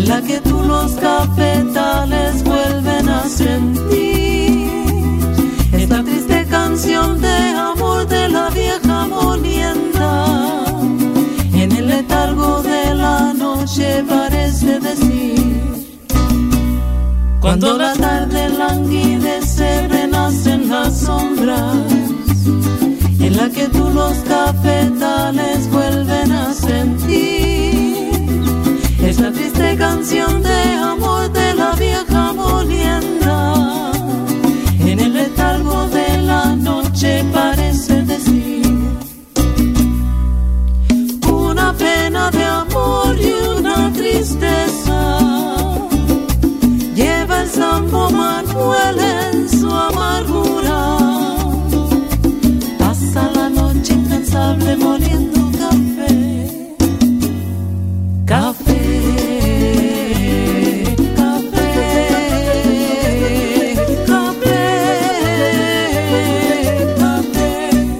la que tú los cafetales vuelven a sentir. Esta triste canción de amor de la vieja molienda, en el letargo de la noche parece decir. Cuando la tarde languidece renacen las sombras, en la que tú los cafetales vuelven a sentir. Es la triste canción de amor de la vieja molienda, en el letargo de la noche parece decir. Una pena de amor y una tristeza lleva el Sambo Manuel en su amargura. Pasa la noche incansable moliendo café, café, café, café, café.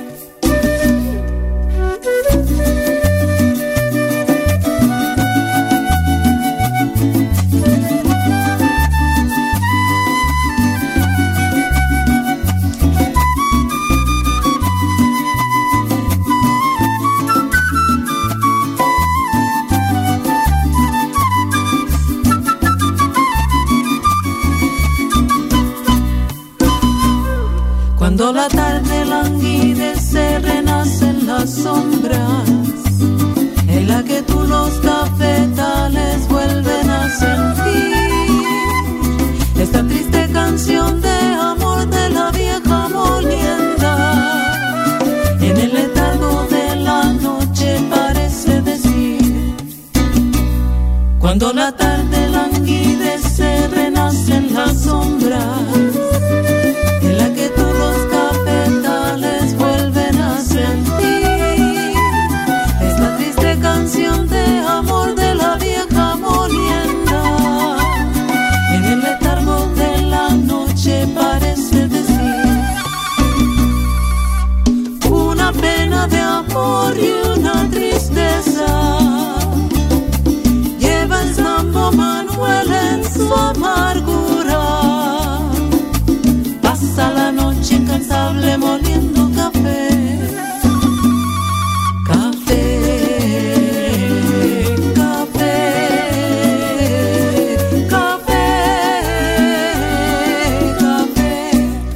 Cuando la tarde languidece renacen las sombras, en la que tú los cafetales vuelven a sentir. Esta triste canción de amor de la vieja molienda, en el letargo de la noche parece decir. Cuando la tarde languidece renacen las sombras, en la que tú los cafetales vuelven a sentir. Es la triste canción de amor de la vieja molienda, en el letargo de la noche parece decir. Una pena de amor y una tristeza lleva el Sambo Manuel en su amargura. Pasa la noche incansable moliendo café, café, café, café, café.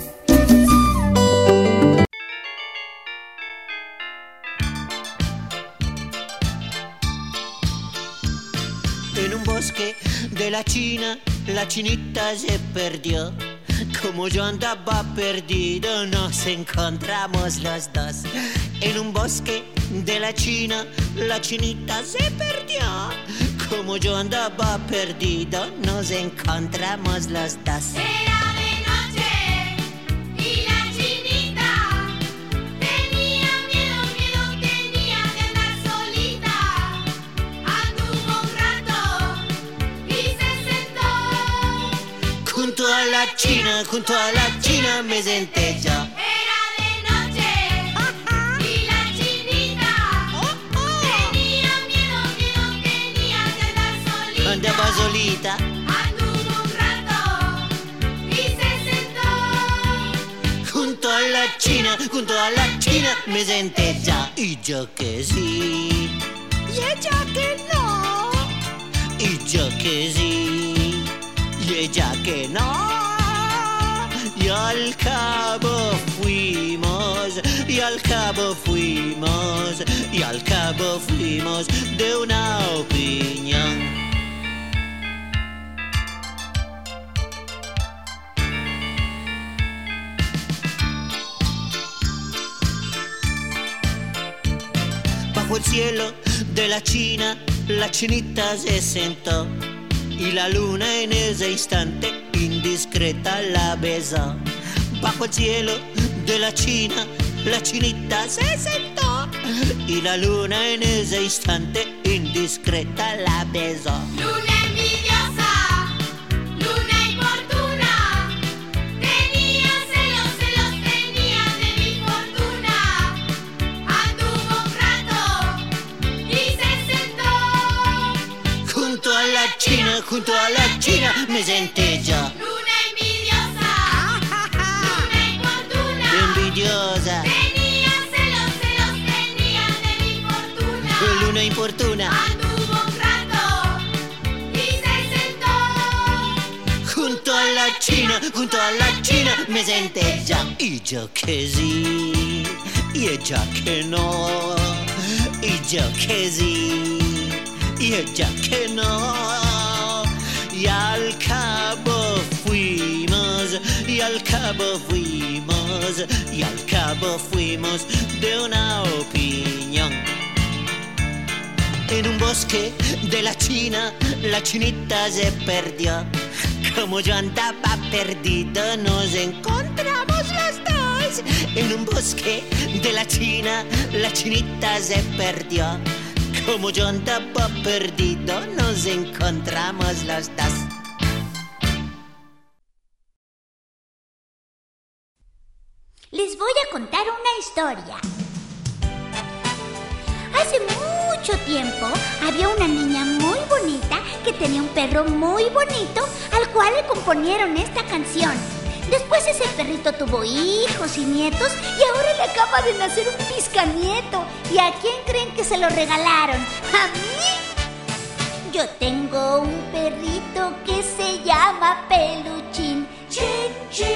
En un bosque de la China, la chinita se perdió. Como yo andaba perdido, nos encontramos los dos. En un bosque de la China, la chinita se perdió. Como yo andaba perdido, nos encontramos los dos. Era de noche y la chinita tenía miedo, tenía de andar solita. Anduvo un rato y se sentó. Junto a la China me senté yo. Era de noche y la chinita tenía miedo, tenía de andar solita. Andaba solita. Anduvo un rato y se sentó. Junto a la China me senté ya. Y yo que sí, y ella que no. Y yo que sí, y ella que no. Y al cabo fuimos, y al cabo fuimos, y al cabo fuimos de una opinión. Bajo el cielo de la China, la chinita se sentó. Y la luna en ese instante indiscreta la besó. Bajo el cielo de la China, la chinita se sentó. Y la luna en ese instante indiscreta la besó. Luna envidiosa, luna importuna, tenía celos tenía de mi fortuna. Anduvo un rato y se sentó. Junto a la la China, junto a la China me senté yo. Luna envidiosa, luna importuna, Envidiosa, tenía celos tenía de mi fortuna. luna importuna, Anduvo un rato y se sentó. junto a la China me senté yo. Y yo que sí, y ella que no, y yo que sí, y ella que no. Y al cabo fuimos, y al cabo fuimos, y al cabo fuimos de una opinión. En un bosque de la China, la chinita se perdió. Como yo andaba perdido, nos encontramos los dos. En un bosque de la China, la chinita se perdió. Como yo andaba perdido, nos encontramos los dos. Les voy a contar una historia. Hace mucho tiempo había una niña muy bonita que tenía un perro muy bonito al cual le componieron esta canción. Después ese perrito tuvo hijos y nietos y ahora le acaba de nacer un pizcanieto. ¿Y a quién creen que se lo regalaron? ¿A mí? Yo tengo un perrito que se llama Peluchín. Chin,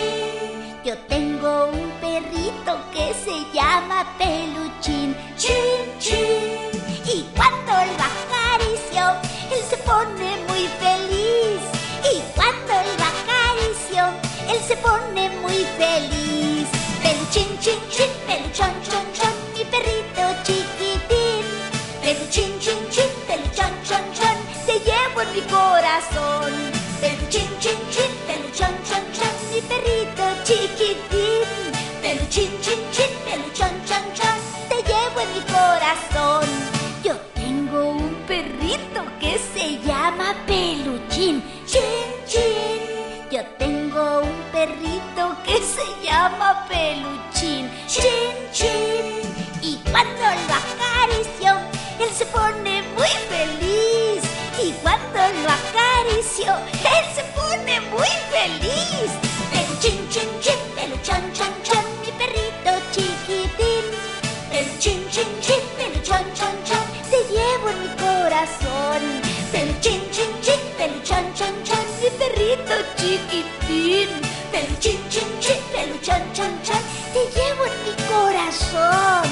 chin. Yo tengo un perrito que se llama Peluchín. Chin, chin. Y cuando lo acaricio, él se pone muy feliz. Y cuando lo acaricio, él se pone muy feliz. Peluchín, chin, chin, peluchón, chon, chon, mi perrito chiquitín. Peluchín, chin, chin, peluchón, chon, chon, te llevo en mi corazón. Peluchín, chin, chin, peluchón, chon, chon, mi perrito chiquitín. Peluchín, chin, chin, peluchón, chon, chon, te llevo en mi corazón. Yo tengo un perrito que se llama Peluchín. Chin, chin. Yo tengo un perrito que se llama Peluchín. Chin, chin. Y cuando lo acaricio, él se pone muy feliz. Y cuando lo acaricio, él se pone muy feliz. Peluchín, chin, chin, peluchón, chon, chon, mi perrito chiquitín. Peluchín, chin, chin, peluchón, chon, chon, te llevo en mi corazón. Peluchín, chin, chin, peluchón, chon, chon, mi perrito chiquitín. Peluchín, chin, chin, peluchón, chon, chon, te llevo en mi corazón.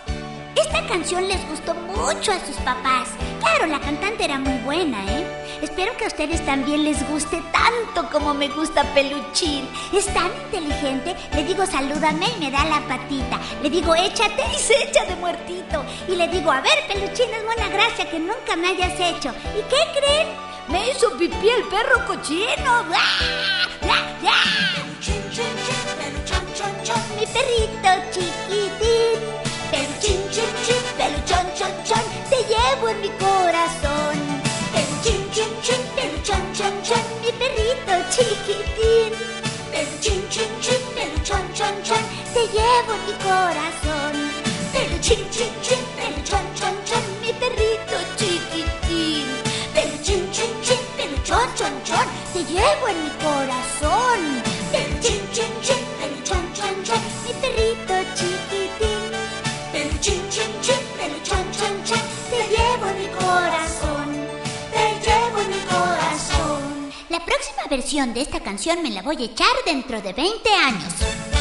Esta canción les gustó mucho a sus papás. Claro, la cantante era muy buena, ¿eh? Espero que a ustedes también les guste tanto como me gusta Peluchín. Es tan inteligente. Le digo salúdame y me da la patita. Le digo échate y se echa de muertito. Y le digo, a ver Peluchín, es buena gracia que nunca me hayas hecho. ¿Y qué creen? Me hizo pipí el perro cochino. ¡Blah! ¡Blah! ¡Blah! Chin, chin, chin, peluchón, chon, chon, mi perrito chiquitín. Peluchín, chin, chin, peluchón, chon, chon, te llevo en mi corazón. Peluchín, chin, chin, peluchón, chon, chon, mi perrito chiquitín. Peluchín, chin, chin, peluchón, chon, chon, te llevo en mi corazón. Peluchín, chin, chin, peluchón, chon, chon, mi perrito chiquitín. Peluchín, chin, chin, peluchón, chon, chon, te llevo en mi corazón. Peluchín, chin, chin, peluchón, chon, chon, mi perrito chiquitín. Peluchín, chin, chin, peluchón, chon, chon, te llevo en mi corazón. Te llevo en mi corazón. La próxima versión de esta canción me la voy a echar dentro de 20 años.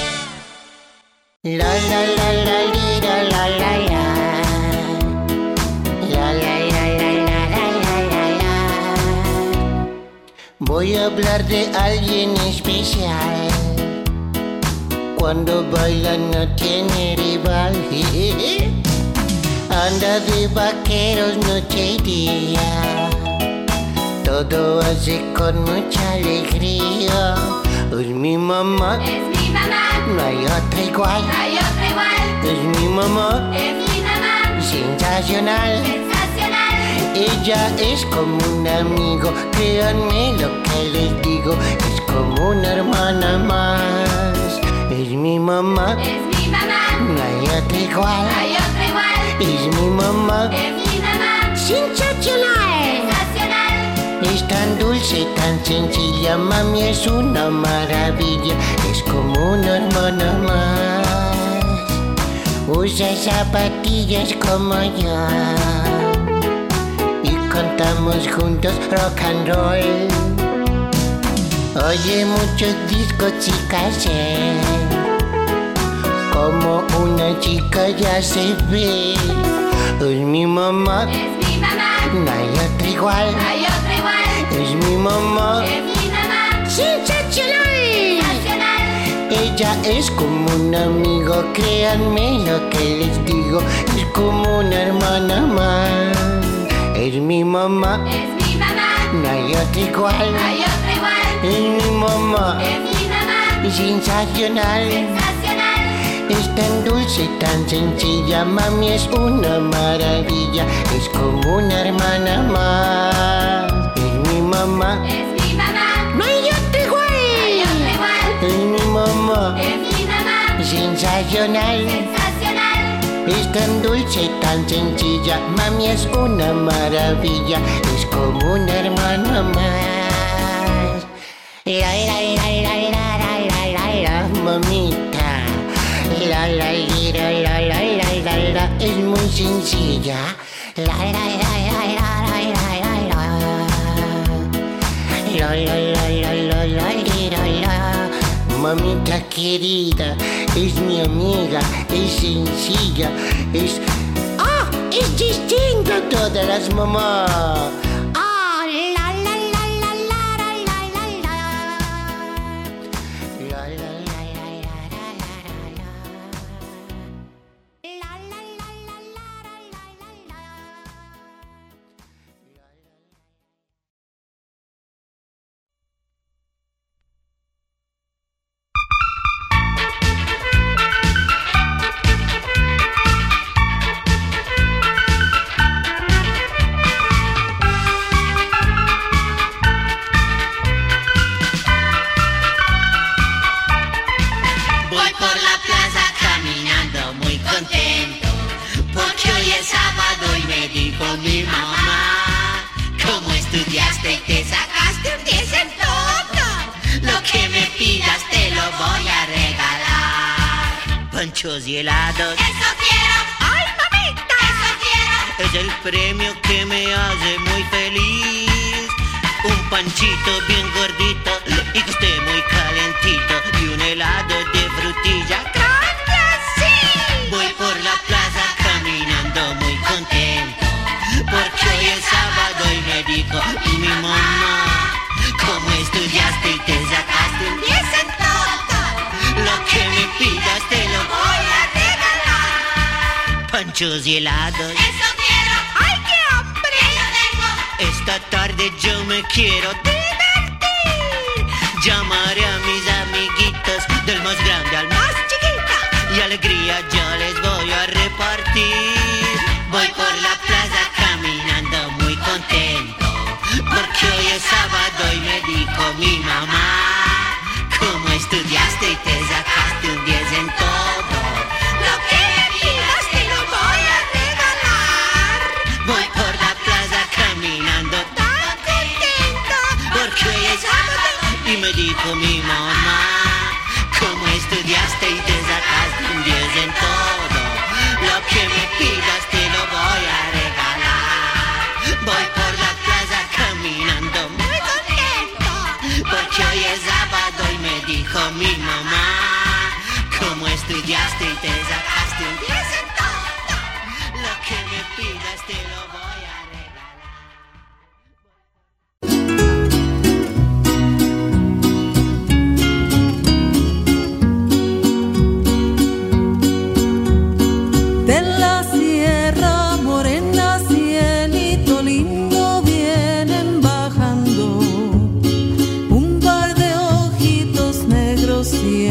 La la la la la la la la. La la la la la la la la. Voy a hablar de alguien especial. Cuando baila no tiene rival. Anda de vaqueros noche y día. Todo hace con mucha alegría. Es mi mamá. Es mi mamá. No hay otra igual. No hay otra igual. Es mi mamá. Es mi mamá. Sensacional. Sensacional. Ella es como un amigo. Créanme lo que les digo. Es como una hermana más. Es mi mamá. Es mi mamá. No hay otra igual. No hay otra igual. Es mi mamá. Es mi mamá. Sensacional. Sensacional. tan dulce, tan sencilla, mami es una maravilla, es como una hermana más. Usa zapatillas como yo y cantamos juntos rock and roll. Oye muchos discos y cassettes, como una chica ya se ve. Es mi mamá, Es mi mamá. no hay otra igual. No hay otra igual. Es mi mamá, Es mi mamá. sensacional. Nacional. Ella es como un amigo, créanme lo que les digo, es como una hermana más. Es mi mamá, Es mi mamá. no hay otra igual. No hay otra igual. Es mi mamá, Es mi mamá. sensacional. Sensacional. Es tan dulce, tan sencilla, mami es una maravilla, es como una hermana más. Es mi mamá, Es mi mamá. no hay otra igual. No hay otra igual. Es mi mamá, Es mi mamá. sensacional. Sensacional. Es tan dulce, tan sencilla, mami es una maravilla, es como una hermana más. La la la la la la la la la, mamita. La la la la la la la la, es muy sencilla. La la la la la la la la. La la la la la la la la. Mamita querida, es mi amiga, es sencilla, es... ¡Ah! Es distinta a todas las mamás. ¡Ah! La la la la la la la la la. La la la la la la la la. La la la la la la la la. Voy por la plaza caminando muy contento, porque hoy es sábado y me dijo mi mamá: ¿cómo estudiaste y te sacaste un 10 en todo? Lo que me pidas te lo voy a regalar. Panchos y helados, Eso quiero. ¡ay, mamita! Eso quiero. Es el premio que me hace muy feliz. Un panchito bien gordito y que esté muy calentito, y un helado de frutilla grande así. Voy por la plaza caminando muy contento, porque hoy es sábado y me dijo mi mamá: ¿cómo estudiaste y te sacaste un 10 en todo? Lo que me pidas te lo voy a regalar. Panchos y helados, Eso quiero. ¡ay, qué hambre! Eso tengo. Esta tarde yo me quiero divertir. Llamaré a mis amiguitos, del más grande al más chiquito, y alegría yo les voy a repartir. Voy por la plaza caminando muy contento, porque hoy es sábado y me dijo mi mamá: ¿cómo estudiaste y te sacaste un 10 en todo? Lo que me pidas te lo voy a regalar. Voy por la plaza caminando tan contento, porque hoy es sábado y me dijo mi mamá: ¿cómo estudiaste y te sacaste un 10 en todo? Lo que me pidas te lo voy a regalar. Voy por la plaza caminando muy contento, porque hoy es sábado y me dijo mi mamá: ¿cómo estudiaste y te sacaste un 10 en todo? Lo que me pidas te lo voy a regalar. De la Sierra Morena, cielito lindo, vienen bajando un par de ojitos negros y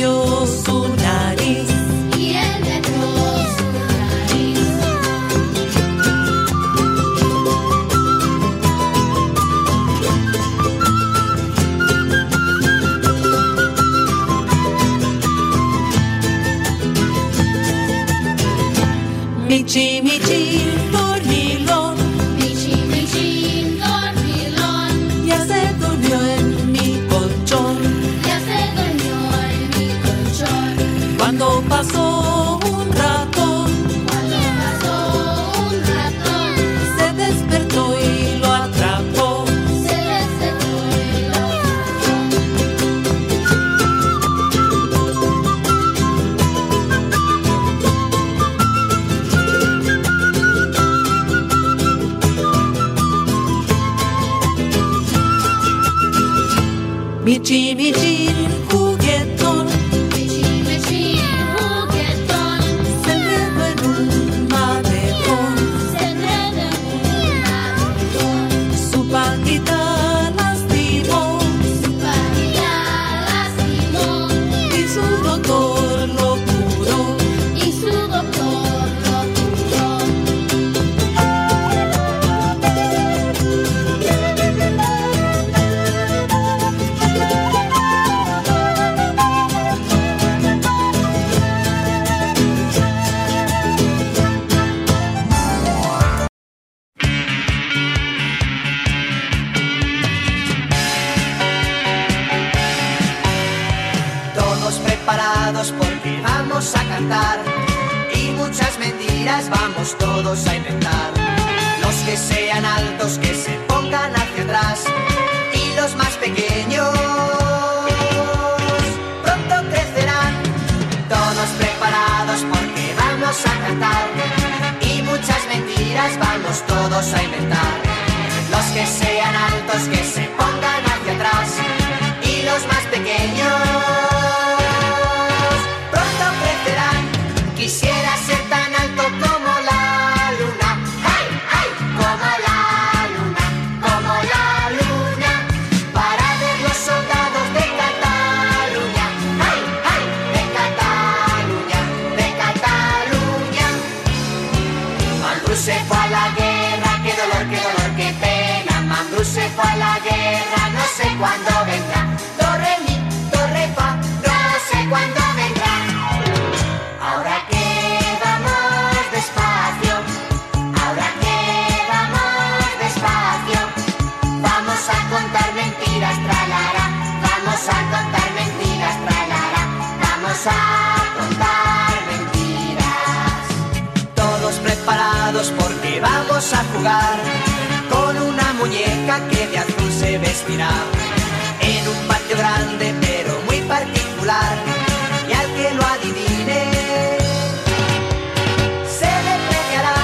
metió su nariz. Y él metió su nariz. Michi, michi, dormilón, Michi, dormilón, ya se durmió en mi colchón. ya se durmió en mi colchón. Cuando pasó un ratón, Cuando pasó un ratón, se despertó y lo atrapó. se le secó y lo atrapó. Michi, michi, juguetón, Michi, juguetón, se enredó en un malecón. se enredó en un malecón. Su patita lastimó Su patita lastimó y su doctor lo curó. y su doctor lo curó. Todos preparados porque vamos a cantar y muchas mentiras vamos todos a inventar. Los que sean altos que se pongan hacia atrás y los más pequeños pronto crecerán. Todos preparados porque vamos a cantar y muchas mentiras vamos todos a inventar. Los que sean altos que se pongan hacia atrás y los más pequeños pronto crecerán. Quisiera ser tan alto como la luna, ¡ay, ay! Como la luna, como la luna, para ver los soldados de Cataluña, ¡ay, ay! De Cataluña, de Cataluña. Mambrú se fue a la guerra, qué dolor, qué pena. Mambrú se fue a la guerra, no sé cuándo vendrá. Do, re, mi, do, re, fa, no sé cuándo vendrá. Ahora que vamos despacio, ahora que vamos despacio, vamos a contar mentiras, tralará. Vamos a contar mentiras, tralará. Vamos a contar mentiras. Todos preparados porque vamos a jugar con una muñeca que de azul se vestirá en un patio grande pero muy particular, y al que lo adivine se le premiará.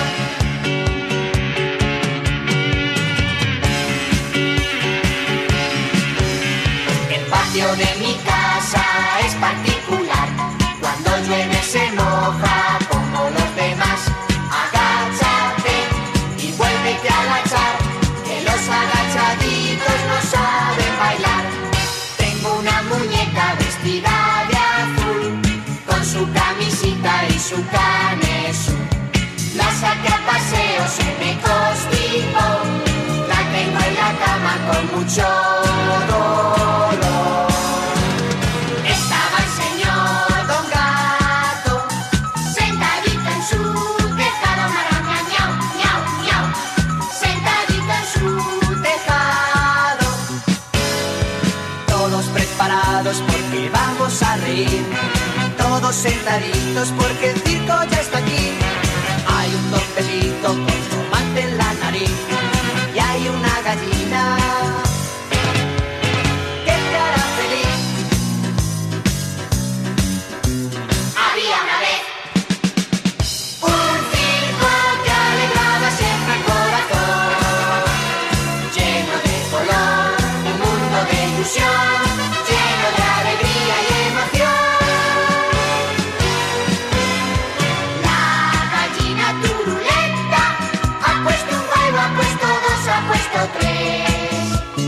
El patio de mi casa es particular, cuando llueve se moja como los demás. Agáchate y vuélvete a agachar, que los agachaditos no saben bailar. Tengo una muñeca vestida de azul, con su camisita y su canesú. La saqué a paseo, se me constipó, la tengo en la cama con mucho dolor. Estaba el señor Don Gato, sentadito en su tejado, maraña, miau, miau, miau, sentadito en su tejado. Todos preparados porque vamos a reír, todos sentaditos porque el circo ya está aquí. Hay un Don Pepito con tomate en la nariz y hay una gallina que te hará feliz. Había una vez un circo que alegraba siempre el corazón, lleno de color, un mundo de ilusión, lleno de alegría y emoción. La gallina turulenta ha puesto un huevo, ha puesto dos, ha puesto tres.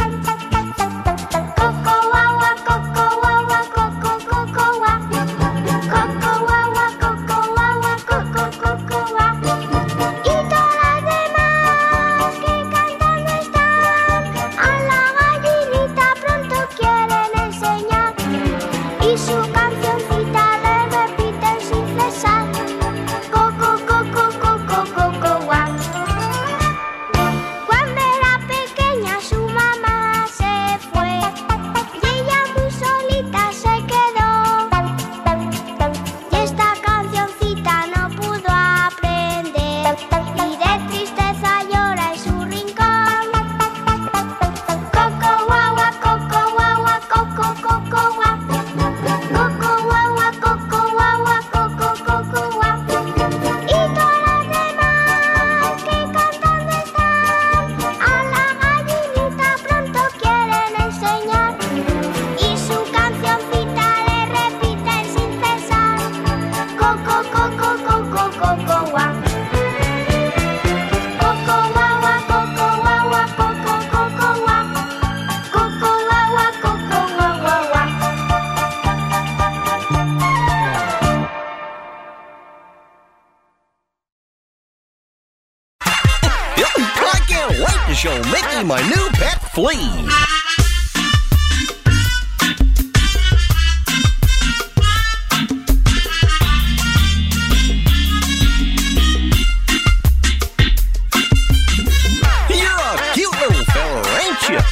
show Mickey my new pet flea. You're a cute little fella, ain't you?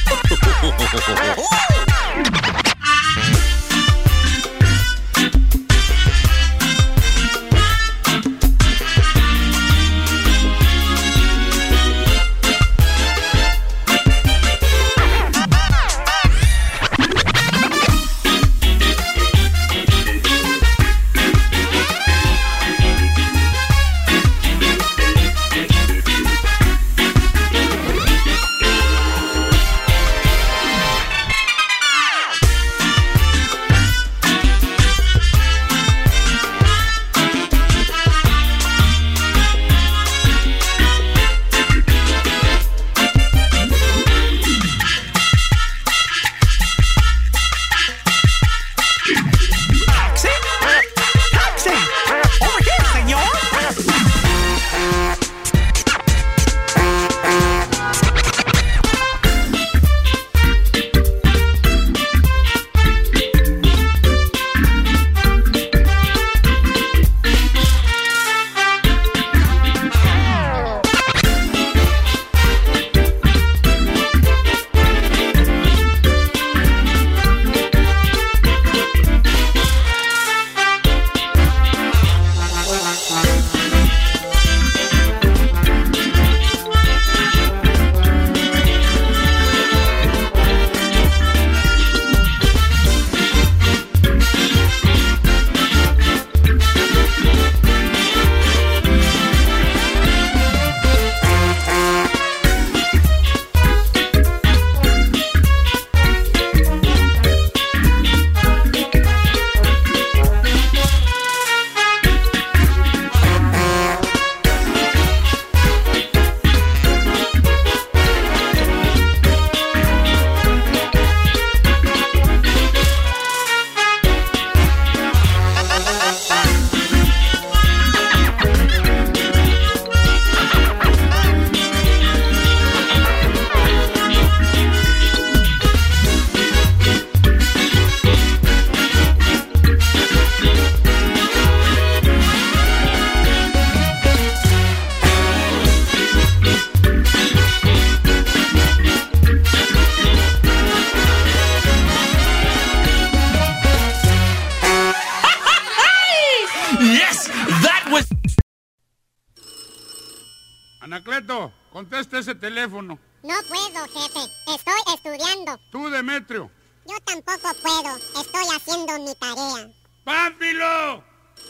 Anacleto, contesta ese teléfono. No puedo, jefe. Estoy estudiando. Tú, Demetrio. Yo tampoco puedo. Estoy haciendo mi tarea. ¡Pánfilo!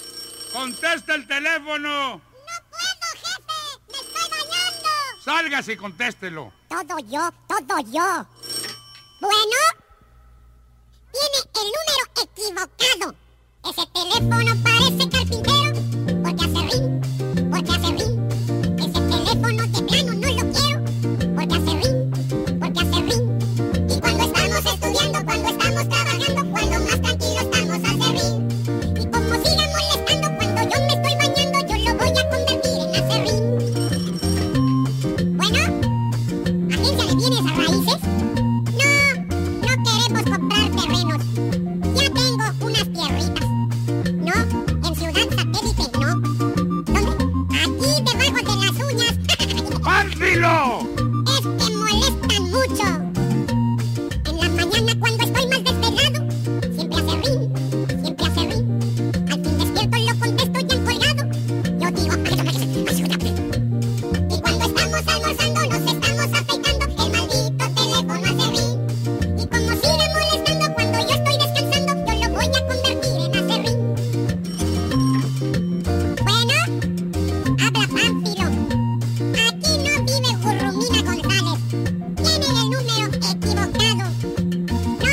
¡Contesta el teléfono! ¡No puedo, jefe! ¡Me estoy bañando! ¡Sálgase y contéstelo! Todo yo. Bueno, tiene el número equivocado. Ese teléfono parece carpintero. Porque hace ring. Ese teléfono de plano no lo quiero. Porque hace ring. Y cuando estamos estudiando, cuando estamos trabajando, cuando más tranquilos estamos, hace ring. Y como siga molestando cuando yo me estoy bañando, yo lo voy a convertir en hace ring. Bueno, ¿agencia de bienes a raíces? No queremos comprar terrenos. Ya tengo unas tierritas. No, en Ciudad Satélite no. ¿Dónde? Aquí debajo de las uñas. ¡Pánfilo! Es que molestan mucho. En la mañana cuando estoy más desvelado, siempre hace ring. Al fin despierto lo contesto y han colgado. Yo digo, y cuando estamos almorzando nos estamos afeitando, el maldito teléfono hace ring. Y como sigue molestando cuando yo estoy descansando, yo lo voy a convertir en hace ring. Bueno, habla Pánfilo. Aquí no vive Gurrumina González. Tiene el número equivocado. No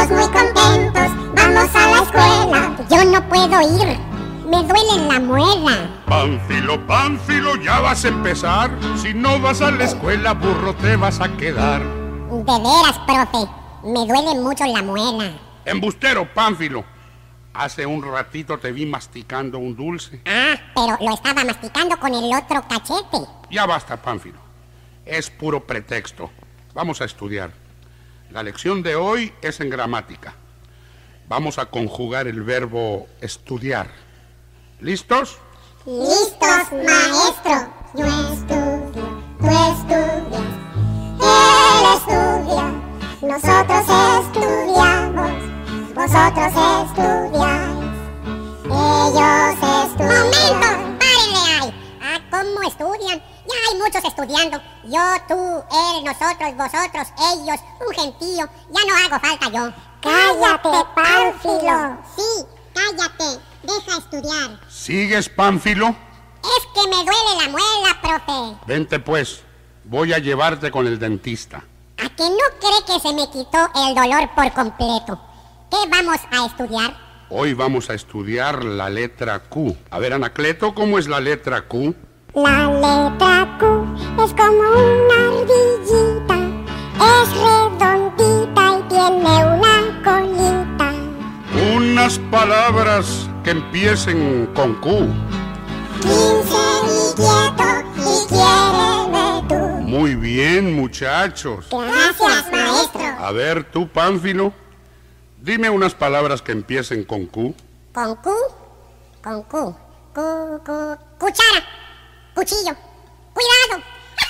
todos muy contentos, vamos a la escuela. Yo no puedo ir, me duele la muela. Pánfilo, Pánfilo, ya vas a empezar. Si no vas a la escuela, burro, te vas a quedar. De veras, profe, me duele mucho la muela. Embustero, Pánfilo. Hace un ratito te vi masticando un dulce. Ah, pero lo estaba masticando con el otro cachete. Ya basta, Pánfilo. Es puro pretexto. Vamos a estudiar. La lección de hoy es en gramática. Vamos a conjugar el verbo estudiar. ¿Listos? ¡Listos, maestro! Yo estudio, tú estudias, él estudia, nosotros estudiamos, vosotros estudiáis, ellos estudian. ¡Momento! ¡Párenle ahí! Ah, ¿cómo estudian? Ya hay muchos estudiando. Yo, tú, él, nosotros, vosotros, ellos, un gentío. Ya no hago falta yo. ¡Cállate, Pánfilo! Sí, cállate. Deja estudiar. ¿Sigues, Pánfilo? Es que me duele la muela, profe. Vente pues, voy a llevarte con el dentista. ¿A que no cree que se me quitó el dolor por completo? ¿Qué vamos a estudiar? Hoy vamos a estudiar la letra Q. A ver, Anacleto, ¿cómo es la letra Q? La letra Q es como una ardillita, es redondita y tiene una colita. Unas palabras que empiecen con Q. 15 inquieto y quiéreme tú. Muy bien, muchachos. Gracias, maestro. A ver, tú, Pánfilo, dime unas palabras que empiecen con Q. ¿Con Q? Con Q. Cuchara. Cuchillo. ¡Cuidado!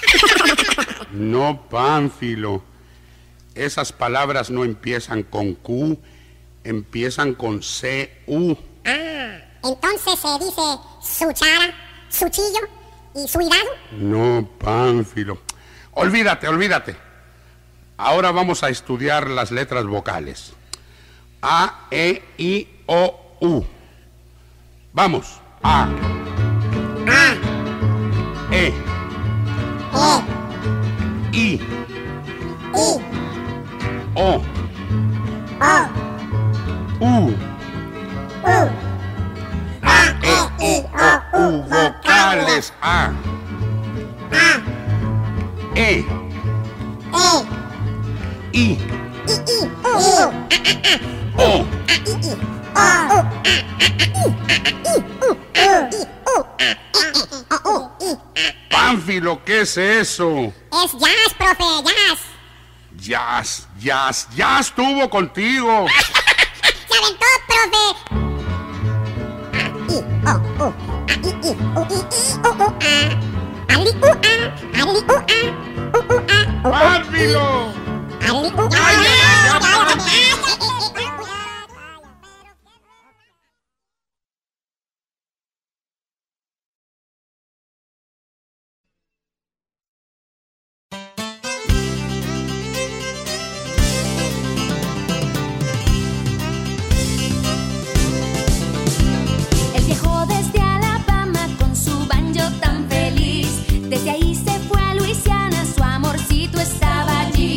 No, Pánfilo. Esas palabras no empiezan con Q, empiezan con C-U. Ah, entonces se dice suchara, suchillo y suidado. No, Pánfilo. Olvídate. Ahora vamos a estudiar las letras vocales. A, E, I, O, U. Vamos. A. E. I. O. U. A, E, I, O, U. Vocales. A. E. I. O. Pánfilo, ¿qué es eso? Es jazz, profe, jazz. Ya estuvo contigo. ¡Se aventó, profe! ¡Pánfilo! Él viajó desde Alabama con su banjo tan feliz. Desde ahí se fue a Luisiana, su amorcito estaba allí.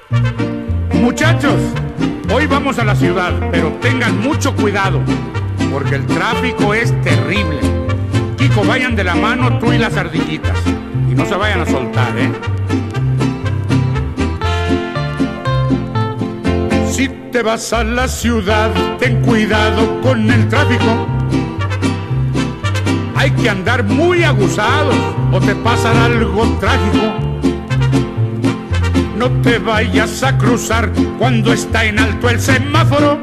Muchachos, hoy vamos a la ciudad, pero tengan mucho cuidado, porque el tráfico es terrible. Kiko, vayan de la mano tú y las ardillitas, y no se vayan a soltar, ¿eh? Si te vas a la ciudad, ten cuidado con el tráfico. Hay que andar muy aguzados o te pasará algo trágico. No te vayas a cruzar cuando está en alto el semáforo.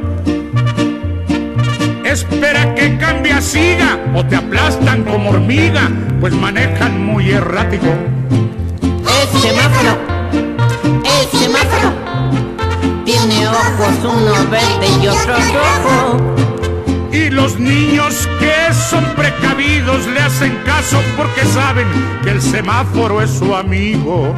Espera que cambie a siga o te aplastan como hormiga, pues manejan muy errático. El semáforo tiene ojos, uno verde y otro rojo. Y los niños que son precavidos le hacen caso porque saben que el semáforo es su amigo.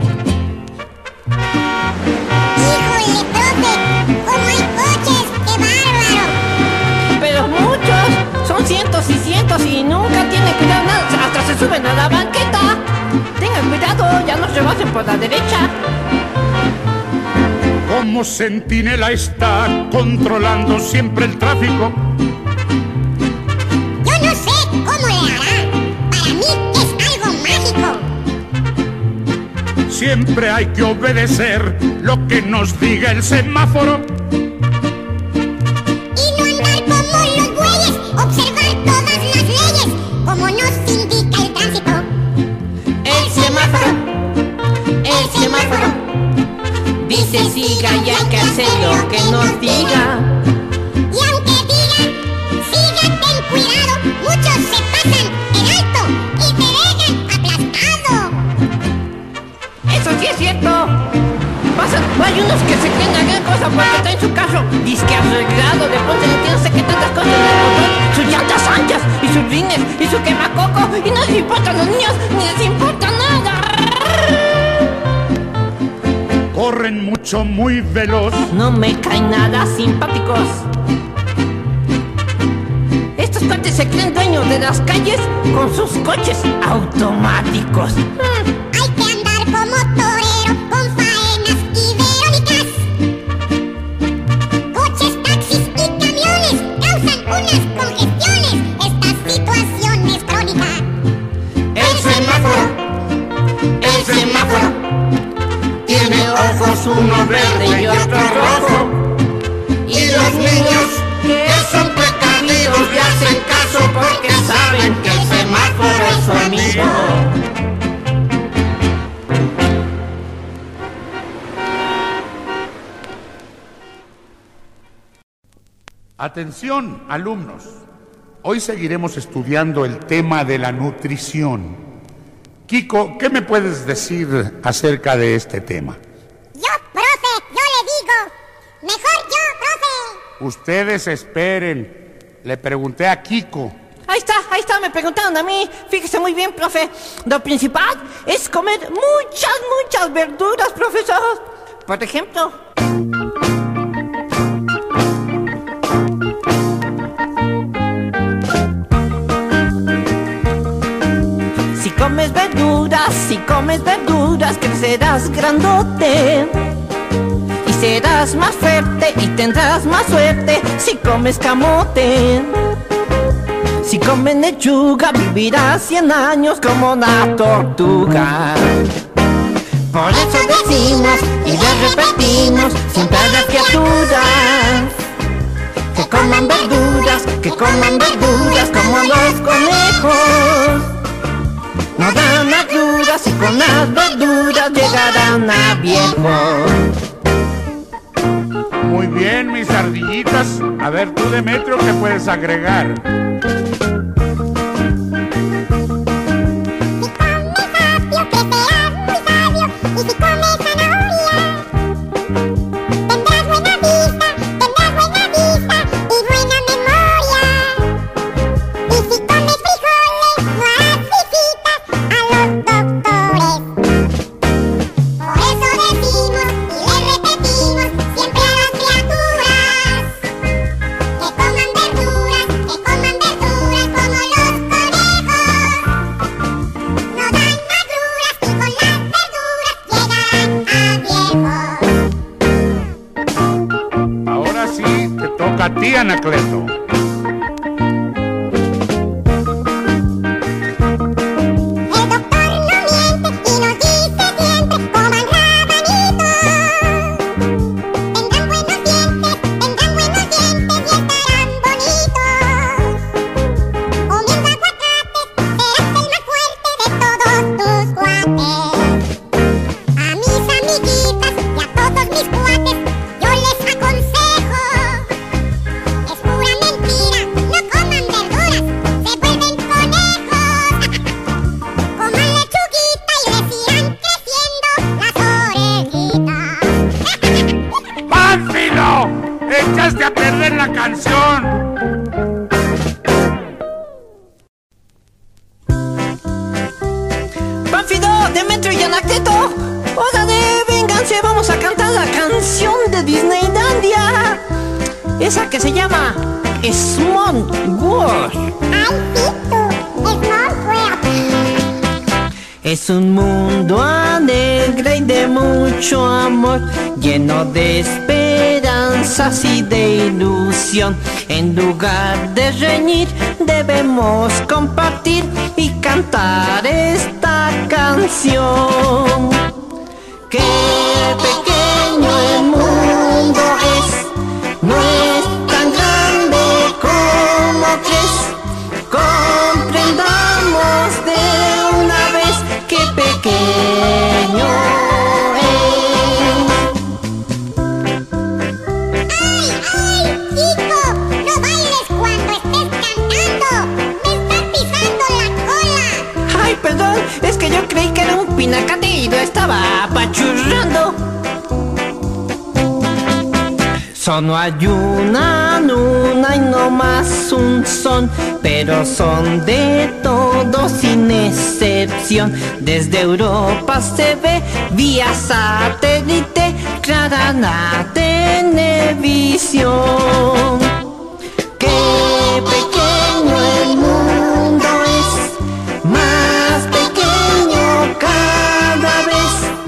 ¡Híjole, profe! ¡Cómo hay coches! ¡Qué bárbaro! Pero muchos, son cientos y cientos y nunca tienen cuidado nada, hasta se suben a la banqueta. Tengan cuidado, ya nos rebasen por la derecha. Como centinela está controlando siempre el tráfico. Yo no sé cómo le hará. Para mí es algo mágico. Siempre hay que obedecer lo que nos diga el semáforo. Y no andar como los bueyes, observar todas las leyes, como nos indica el tránsito. El semáforo dice siga y hay que hacer lo que nos diga. Y aunque diga, siga, ten cuidado, muchos se pasan en alto y te dejan aplastado. Eso sí es cierto. Hay unos que se creen la gran cosa porque está en su carro disque arreglado, de pronto no sé qué tantas cosas en el motor, sus llantas anchas y sus rines y su quemacoco, y no les importan los niños ni les importa nada. Corren mucho, muy veloz. No me caen nada simpáticos. Estos cuates se creen dueños de las calles con sus coches automáticos. Hay que andar como torero, con faenas iberónicas. Coches, taxis y camiones causan unas congestiones. Esta situación es crónica. El semáforo tiene ojos, uno verde y otro rojo. Y los niños que son precavidos le hacen caso porque saben que el semáforo es su amigo. Atención, alumnos. Hoy seguiremos estudiando el tema de la nutrición. Kiko, ¿qué me puedes decir acerca de este tema? Yo, profe, yo le digo. Mejor yo, profe. Ustedes esperen. Le pregunté a Kiko. Ahí está, me preguntaron a mí. Fíjese muy bien, profe. Lo principal es comer muchas verduras, profesor. Por ejemplo, si comes verduras, crecerás grandote y serás más fuerte y tendrás más suerte. Si comes camote, si comes lechuga, vivirás 100 años como una tortuga. Por eso decimos y le repetimos siempre a las criaturas que coman verduras como los conejos. No dan agruras y con las verduras llegarán a viejos. Muy bien, mis ardillitas. A ver, tú, Demetrio, ¿qué puedes agregar? Que coman verduras para ti, Anacleto. ¡Echaste a perder la canción! ¡Pánfilo, Demetrio y Anacleto! ¡Hora de venganza! Vamos a cantar la canción de Disneylandia. Esa que se llama Small World. Es un mundo alegre y de mucho amor, lleno de esperanzas y de ilusión. En lugar de reñir, debemos compartir y cantar esta canción. Qué pequeño el mundo es, no es tan grande como crees. Comprendamos de una vez qué pequeño es. ¡Ay, chico! ¡No bailes cuando estés cantando! ¡Me estás pisando la cola! Ay, perdón, es que yo creí que era un pinacate y lo estaba apachurrando. Solo hay una luna y no más un sol, pero son de todos sin excepción. Desde Europa se ve vía satélite clara la televisión. Qué pequeño el mundo es, más pequeño cada vez.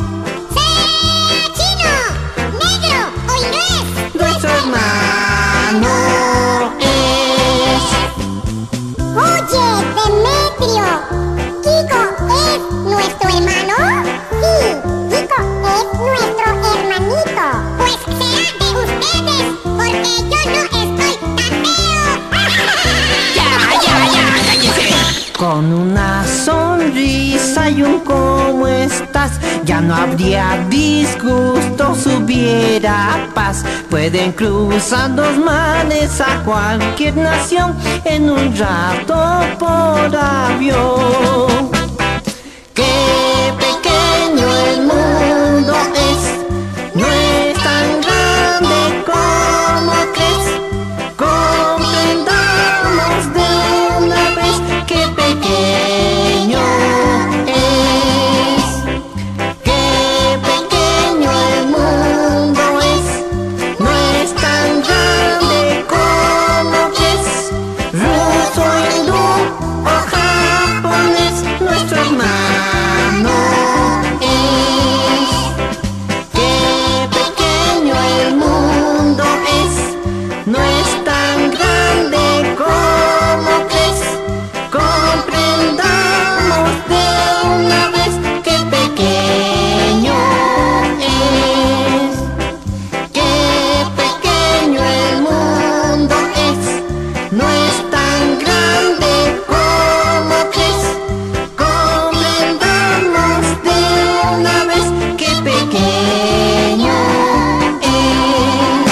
Nuestro hermano es. Oye, Demetrio, ¿Kiko es nuestro hermano? Sí, Kiko es nuestro hermanito. Pues será de ustedes, porque yo no estoy tan feo. Ya, cállese. Con una sonrisa y un ¿cómo estás? Ya no habría disgustos, hubiera paz. Pueden cruzar los mares a cualquier nación en un rato por avión. Qué pequeño el mundo es, no es tan grande como crees. Comprendamos de una vez qué pequeño es. Qué pequeño el mundo es, no es tan grande como crees. Ruso, hindú o japonés, nuestro hermano es. Qué pequeño el mundo es, no es tan grande como crees. Comprendamos de una vez qué pequeño es. Qué pequeño el mundo es, no es tan grande como crees. Comprendamos de una vez qué pequeño es.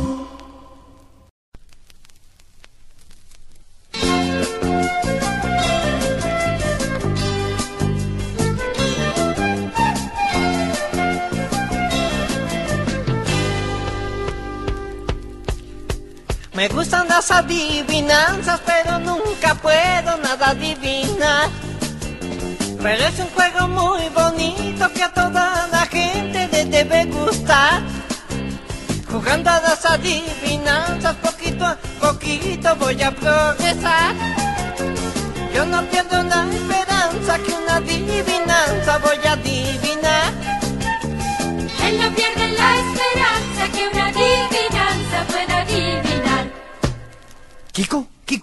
Me gustan las adivinanzas, pero nunca puedo nada adivinar. Pero es un juego muy bonito que a toda la gente le debe gustar. Jugando a las adivinanzas, poquito a poquito voy a progresar. Yo no pierdo la esperanza que una adivinanza voy a adivinar. Él no pierde la esperanza que una adivinanza pueda adivinar.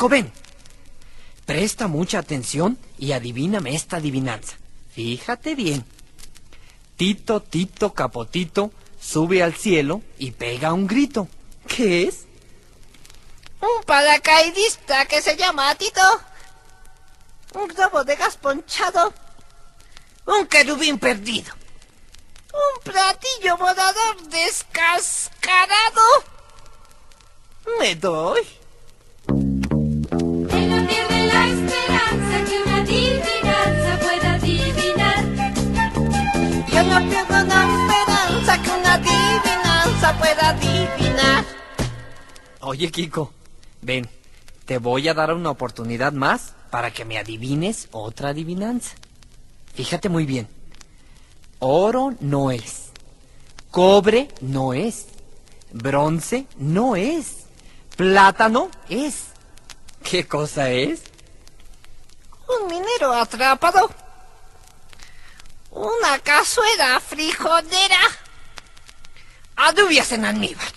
Kiko, ven. Presta mucha atención y adivíname esta adivinanza. Fíjate bien. Tito, Tito, Capotito sube al cielo y pega un grito. ¿Qué es? Un paracaidista que se llama Tito. Un globo de gas ponchado. Un querubín perdido. Un platillo volador descascarado. Me doy. Él no pierde la esperanza que una adivinanza pueda adivinar. Yo no pierdo la esperanza que una adivinanza pueda adivinar. Oye, Kiko, ven, te voy a dar una oportunidad más para que me adivines otra adivinanza. Fíjate muy bien. Oro no es. Cobre no es. Bronce no es. Plátano es. ¿Qué cosa es? Un minero atrapado. Una cazuela frijolera. Alubias en almíbar.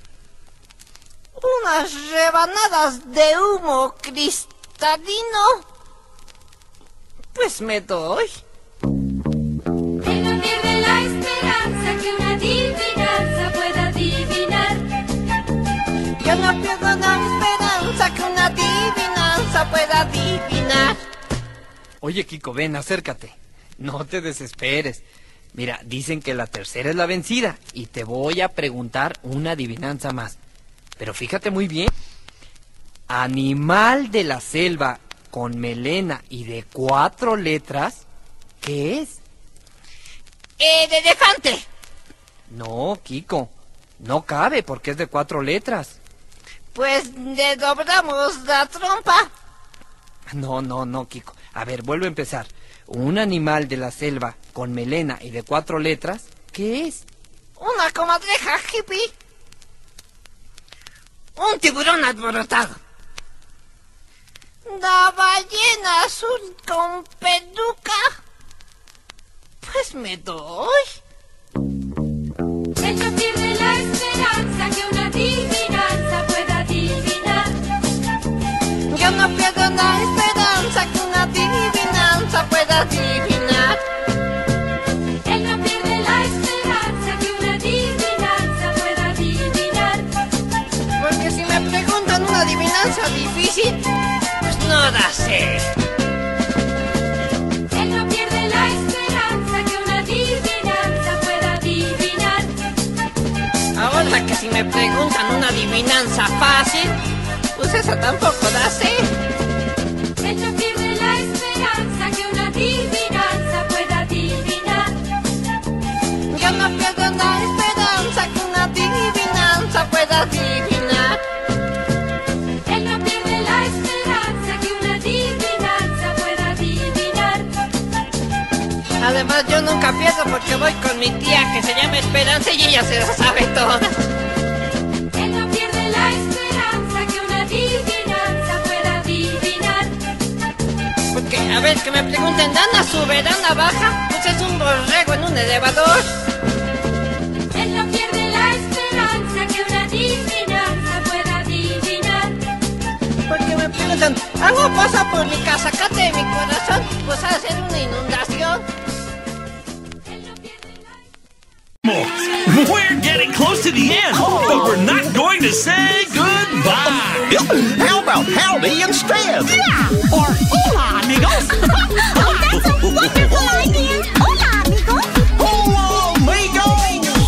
Unas rebanadas de humo cristalino. Pues me doy. Él no pierde la esperanza que una adivinanza pueda adivinar. Yo no pierdo la esperanza que una adivinanza pueda adivinar. Oye, Kiko, ven, acércate. No te desesperes. Mira, dicen que la tercera es la vencida y te voy a preguntar una adivinanza más. Pero fíjate muy bien. Animal de la selva con melena y de 4 letras, ¿qué es? ¡El elefante! No, Kiko, no cabe porque es de 4 letras. Pues le doblamos la trompa. No, Kiko. A ver, vuelvo a empezar. Un animal de la selva con melena y de 4 letras, ¿qué es? Una comadreja hippie. Un tiburón alborotado. La ballena azul con peluca. Pues me doy. Él no pierde la esperanza que una adivinanza pueda adivinar. Yo no pierdo la esperanza que una adivinanza pueda adivinar. Él no pierde la esperanza que una adivinanza pueda adivinar. Porque si me preguntan una adivinanza difícil, pues no la sé. Él no pierde la esperanza que una adivinanza pueda adivinar. Ahora que si me preguntan una adivinanza fácil, pues esa tampoco la sé. Él no pierde la esperanza que una adivinanza pueda adivinar. Yo no pierdo la esperanza que una adivinanza pueda adivinar. Él no pierde la esperanza que una adivinanza pueda adivinar. Además yo nunca pierdo porque voy con mi tía que se llama Esperanza y ella se la sabe toda. Él no pierde la esperanza que una adivinanza pueda adivinar. Porque a ver que me pregunten, ¿Dana sube, Dana baja? Pues es un borrego en un elevador. Él no pierde la esperanza que una adivinanza pueda adivinar. Porque me preguntan, algo pasa por mi casa, cate mi corazón, pues ha de ser una inundación. We're getting close to the end, but we're not going to say goodbye. How about howdy instead? Yeah! Or hola, amigos! Oh, that's a wonderful idea! Hola, amigos! Hola, amigos!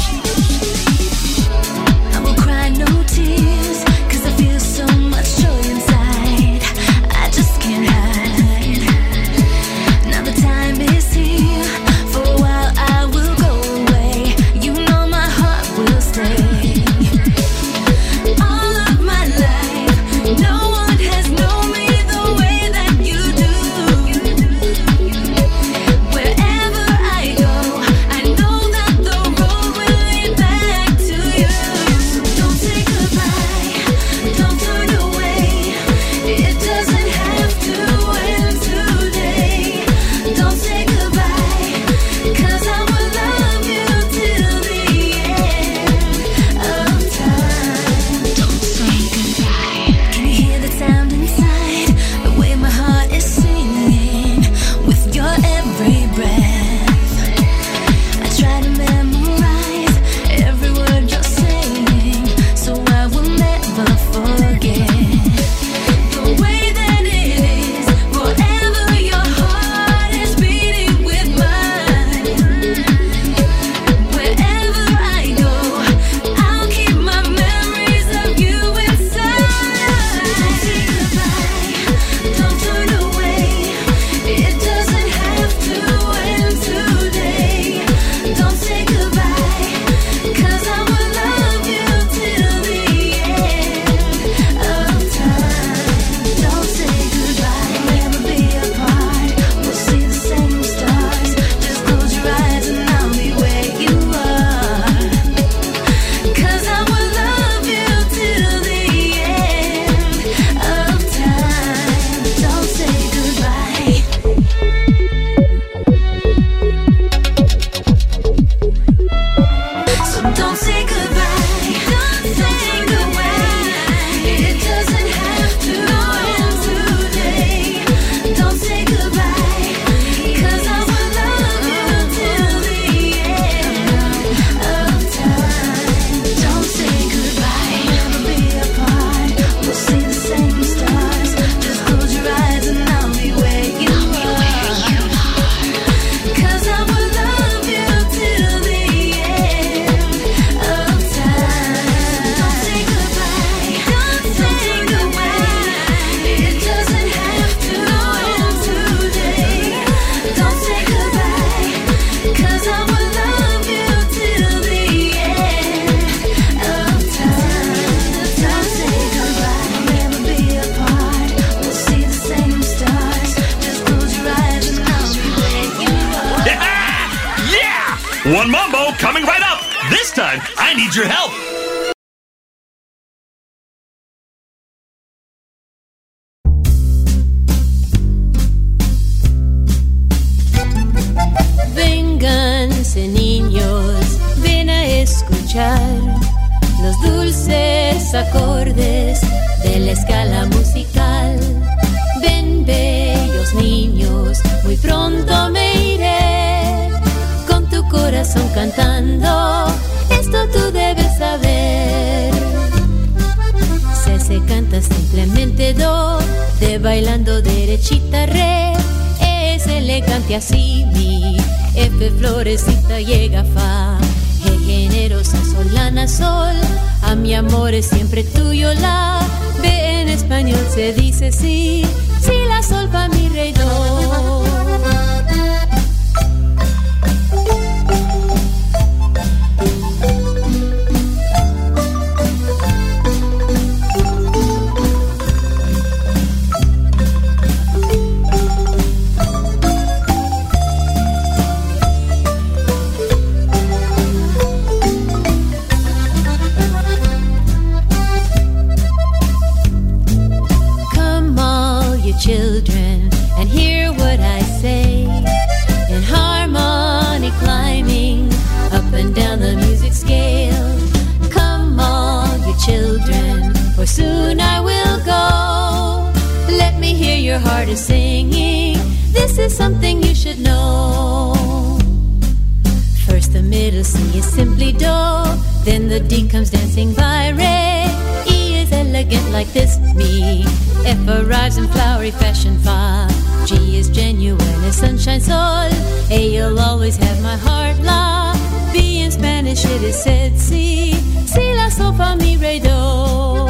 I will cry no tears, 'cause I feel so much joy inside. I just can't hide. Now the time is here. For a while I will go away. You know my heart will stay. All of my life, no one has known me the way that you do. Wherever One mambo coming right up. This time, I need your help. Vénganse niños, ven a escuchar los dulces acordes de la escala musical. Ven bellos niños, muy pronto me iré con tu corazón cantando, esto tú debes saber. Se canta simplemente do, de bailando derechita re, es elegante así mi, F florecita llega fa, G generosa sol lana sol, a mi amor es siempre tuyo la, B en español se dice sí, si la sol fa mi rey do. Children, and hear what I say in harmony climbing up and down the music scale. Come all you children, for soon I will go. Let me hear your heart is singing, this is something you should know. First the middle C is simply do, then the D comes dancing by re, E is elegant like this me, F arrives in flowery fashion fa, G is genuine as sunshine sol, A you'll always have my heart la, B in Spanish it is said si, si la sol fa mi re do.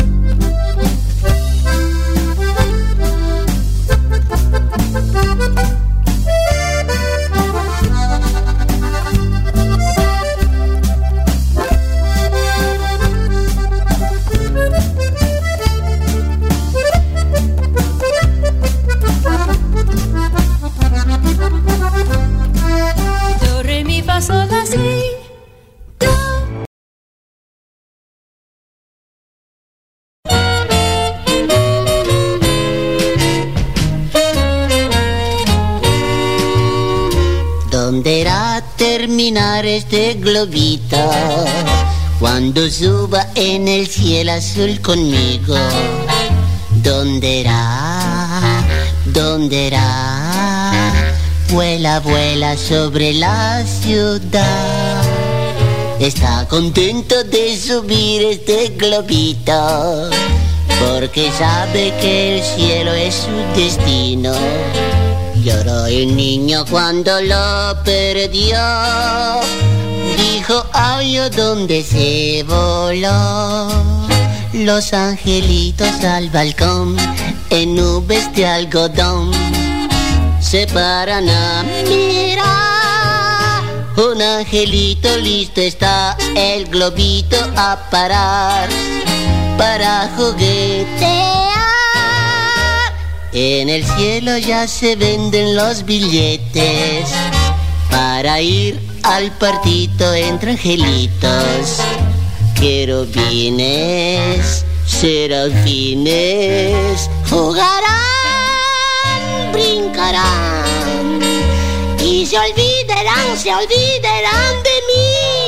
Do, re, mi, fa, sol, la, si, do. ¿Dónde irá a terminar este globito? Cuando suba en el cielo azul conmigo. ¿Dónde irá? ¿Dónde irá? Vuela, vuela sobre la ciudad. Está contento de subir este globito, porque sabe que el cielo es su destino. Lloró el niño cuando lo perdió, dijo ay, ¿dónde se voló? Los angelitos al balcón, en nubes de algodón, se paran a mirar. Un angelito listo está, el globito a parar, para juguetear. En el cielo ya se venden los billetes para ir al partido entre angelitos. Querubines, serafines, jugarán, brincarán y se olvidarán de mí.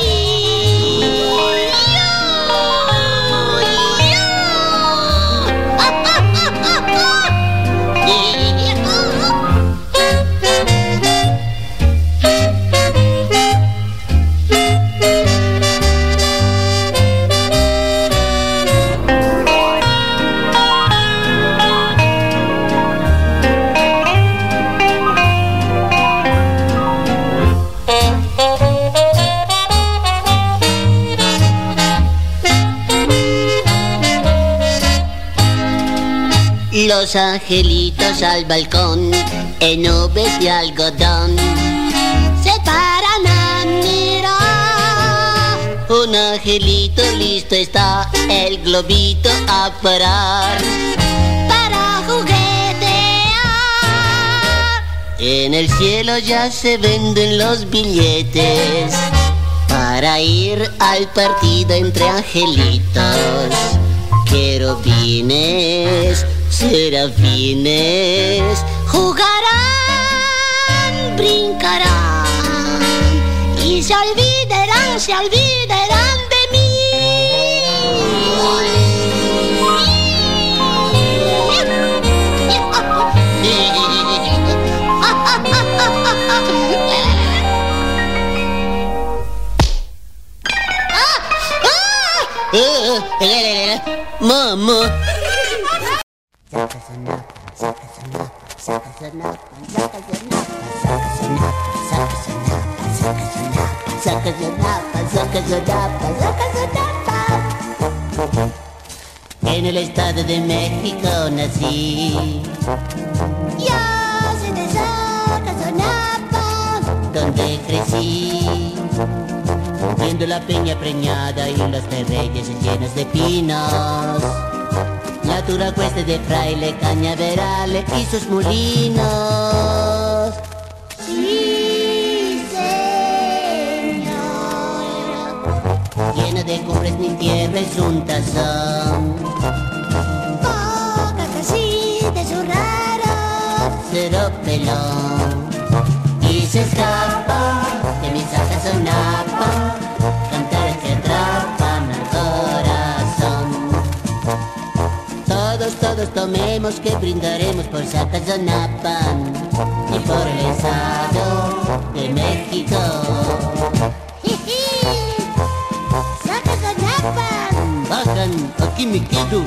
Los angelitos al balcón, en nubes de algodón, se paran a mirar. Un angelito listo está, el globito a parar, para juguetear. En el cielo ya se venden los billetes para ir al partido entre angelitos, querubines, serafines, jugarán, brincarán y se olvidarán de mí. Mamá. En el Estado de México nací. Yo soy de Zacazonapa, donde crecí, viendo la peña preñada y los terreyes llenos de pinos, la dura cuesta de Fraile Cañaveral y sus molinos. sí señor. Lleno de cumbres, mi tierra es un tazón, Boca casita, su raro, cero pelón, y se escapa de mi Zacazonapa, cantares que atrapan al corazón. Todos tomemos, que brindaremos por Zacazonapa y por el Estado de México. Zacazonapa. Bajan, aquí me quedo.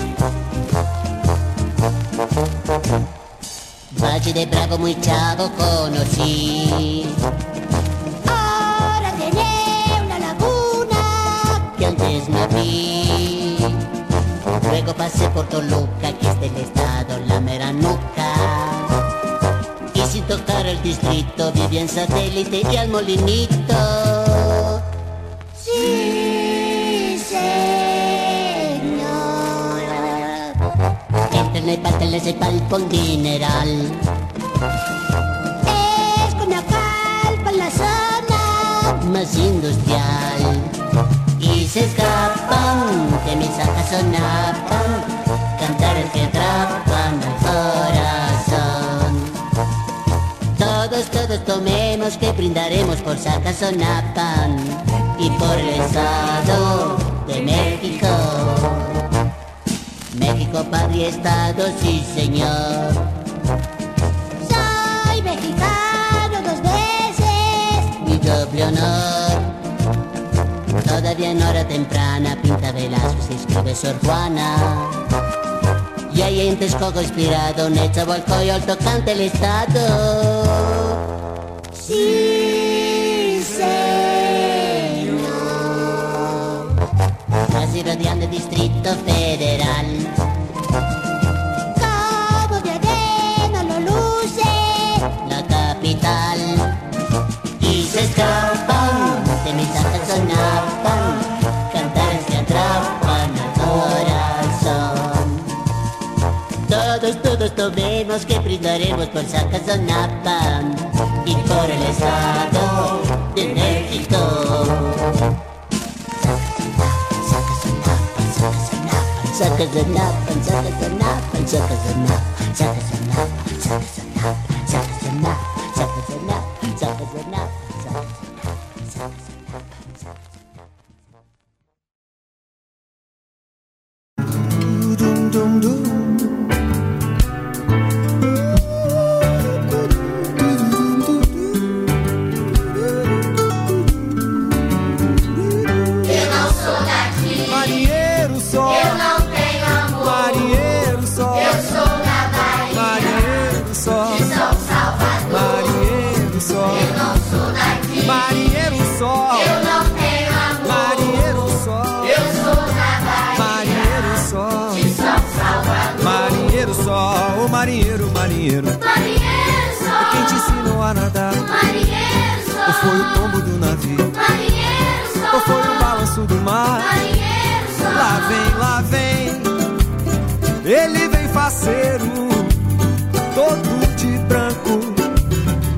Valle de Bravo muy chavo conocí, Ahora tiene una laguna que antes no vi. Luego pasé por Toluca, que es del estado La Meranuca, y sin tocar el distrito viví en Satélite y al Molinito. sí señor. Entre Nepal y un dineral, Es Conacalpa en la zona, más industrial, y se escapan de mi Zacazonapa, cantares que atrapan al corazón. Todos tomemos, que brindaremos por Zacazonapa y por el Estado de México. México, padre y estado, sí señor. soy mexicano 2 veces, Mi doble honor. Todavía en hora temprana pinta Velázquez y escribe Sor Juana. Y ahí en Texcoco inspirado Netzahualcoyotl tocante el estado. sí señor. Casi rodeando el Distrito Federal. Como diadema lo luce, La capital, y se escapan de mi Zacazonapa, cantares que atrapan al corazón. Todos tomemos, que brindaremos por Zacazonapa y por el Estado de México. Zacazonapa, Zacazonapa, Zacazonapa, Zacazonapa, Zacazonapa, Zacazonapa, Zacazonapa, Zacazonapa, Eu não sou daqui, Marinheiro só, eu não tenho amor. marinheiro só, Eu sou da Bahia, marinheiro só, de São Salvador. marinheiro só, Eu não sou daqui, marinheiro só, eu não tenho amor. marinheiro só, Eu sou da Bahia, marinheiro só, de São Salvador. marinheiro só, ô marinheiro, marinheiro, Marinheiro sou, quem te ensinou a nadar? marinheiro sou, Ou foi o tombo do navio? marinheiro sou, Ou foi o balanço do mar? marinheiro sou. Lá vem, ele vem faceiro, todo de branco,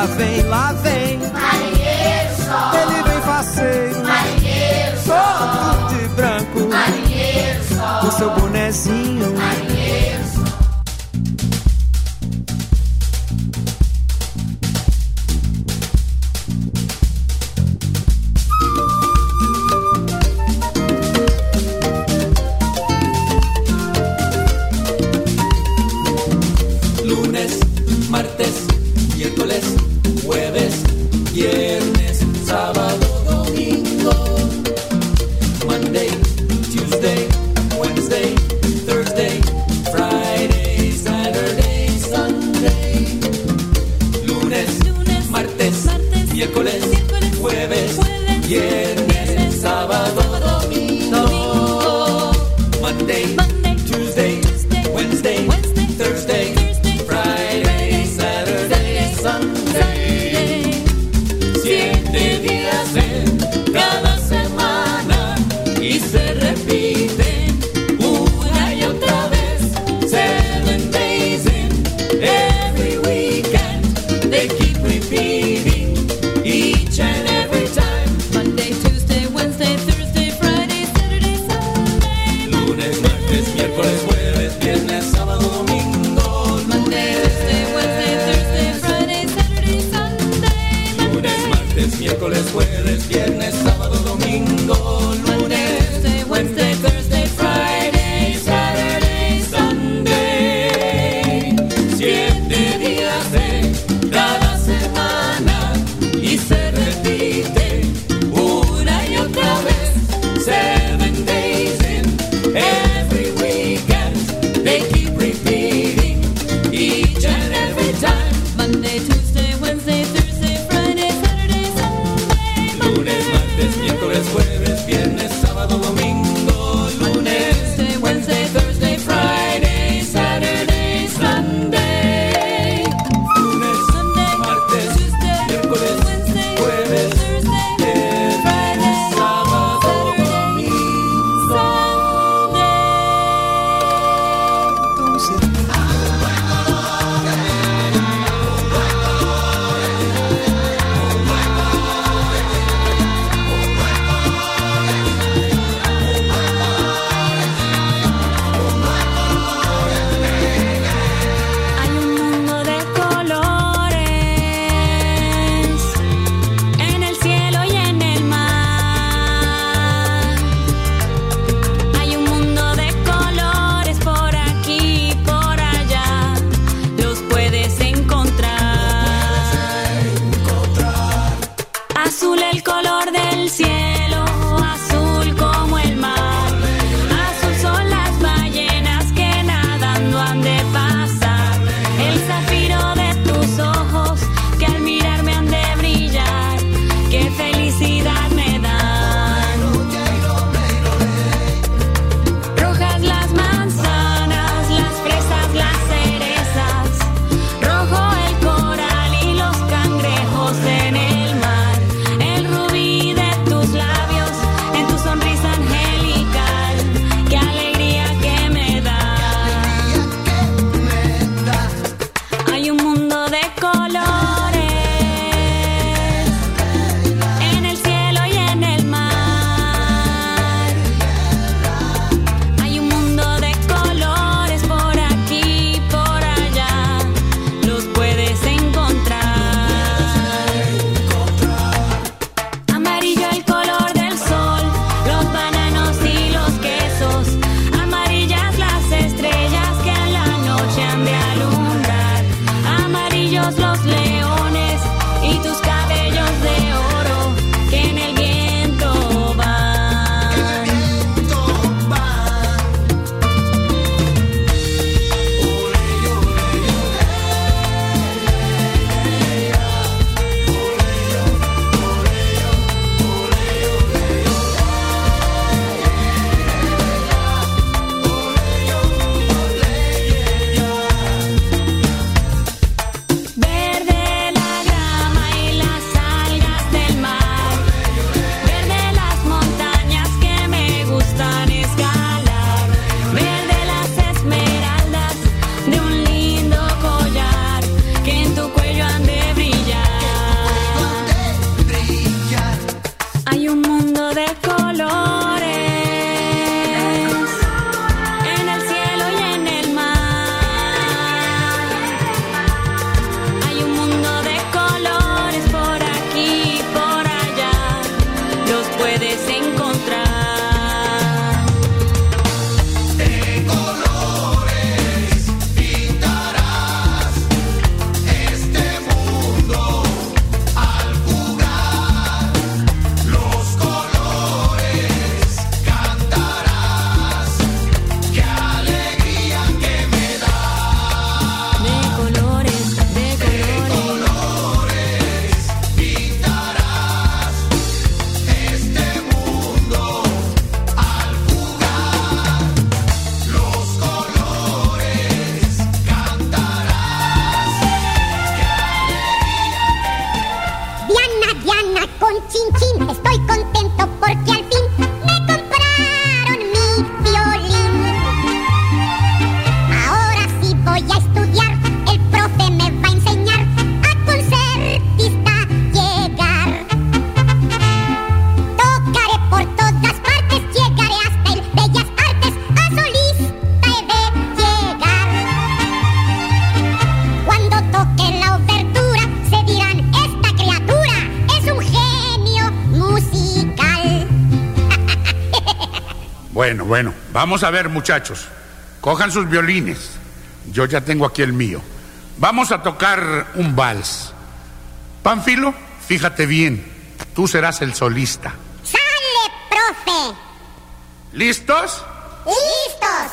lá vem. Marinheiro só. Ele vem faceiro. Marinheiro só. Todo de branco. Marinheiro só. Com seu bonezinho. Marinheiro só. Lunes, martes, miércoles, jueves, viernes, sábado, domingo. Monday, Tuesday, Wednesday, Thursday, Friday, Saturday, Sunday. Lunes, martes, miércoles, jueves, viernes, sábado, domingo. Monday, Tuesday, Wednesday, Thursday, Friday, Saturday, Sunday. 7 días en cada semana y se repiten una y otra vez. 7 days in every weekend. They keep repeating each and every time. Monday, Tuesday, Wednesday, Thursday, Friday, Saturday, Sunday. Lunes, martes, miércoles, jueves, viernes, sábado, domingo. Monday, Tuesday, Wednesday, Thursday, Friday, Saturday, Sunday. Lunes, martes, miércoles, jueves, viernes, sábado, domingo. Lunes, Tuesday, Wednesday, Thursday, Friday, Saturday, Sunday. 7 días de cada semana y se repite una y otra vez. 7 days in every weekend. They keep repeating each and every time. Monday, Tuesday, Wednesday, Thursday, Friday, Saturday, Sunday. Lunes, martes, chin chin, estoy contento porque al fin me compraron mi violín. Ahora sí voy a estudiar, el profe me va a enseñar a concertista llegar. Tocaré por todas partes, llegaré hasta el Bellas Artes, a solista he de llegar. Cuando toque la obertura se dirán, esta criatura es un genio musical. Bueno, vamos a ver, muchachos. Cojan sus violines. Yo ya tengo aquí el mío. Vamos a tocar un vals. Pánfilo, fíjate bien. Tú serás el solista. ¡Sale, profe! ¿Listos? ¡Listos!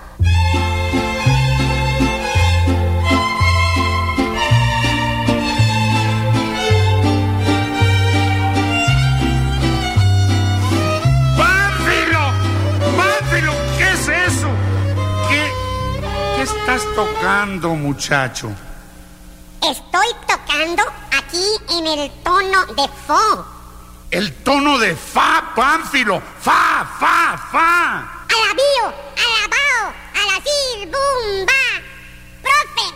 ¡Pánfilo! ¿Qué es eso? ¿Qué estás tocando, muchacho? Estoy tocando aquí en el tono de Fo. El tono de Fa, Pánfilo. Fa. Alabío, alabao, alacil, bum, ba. Profe,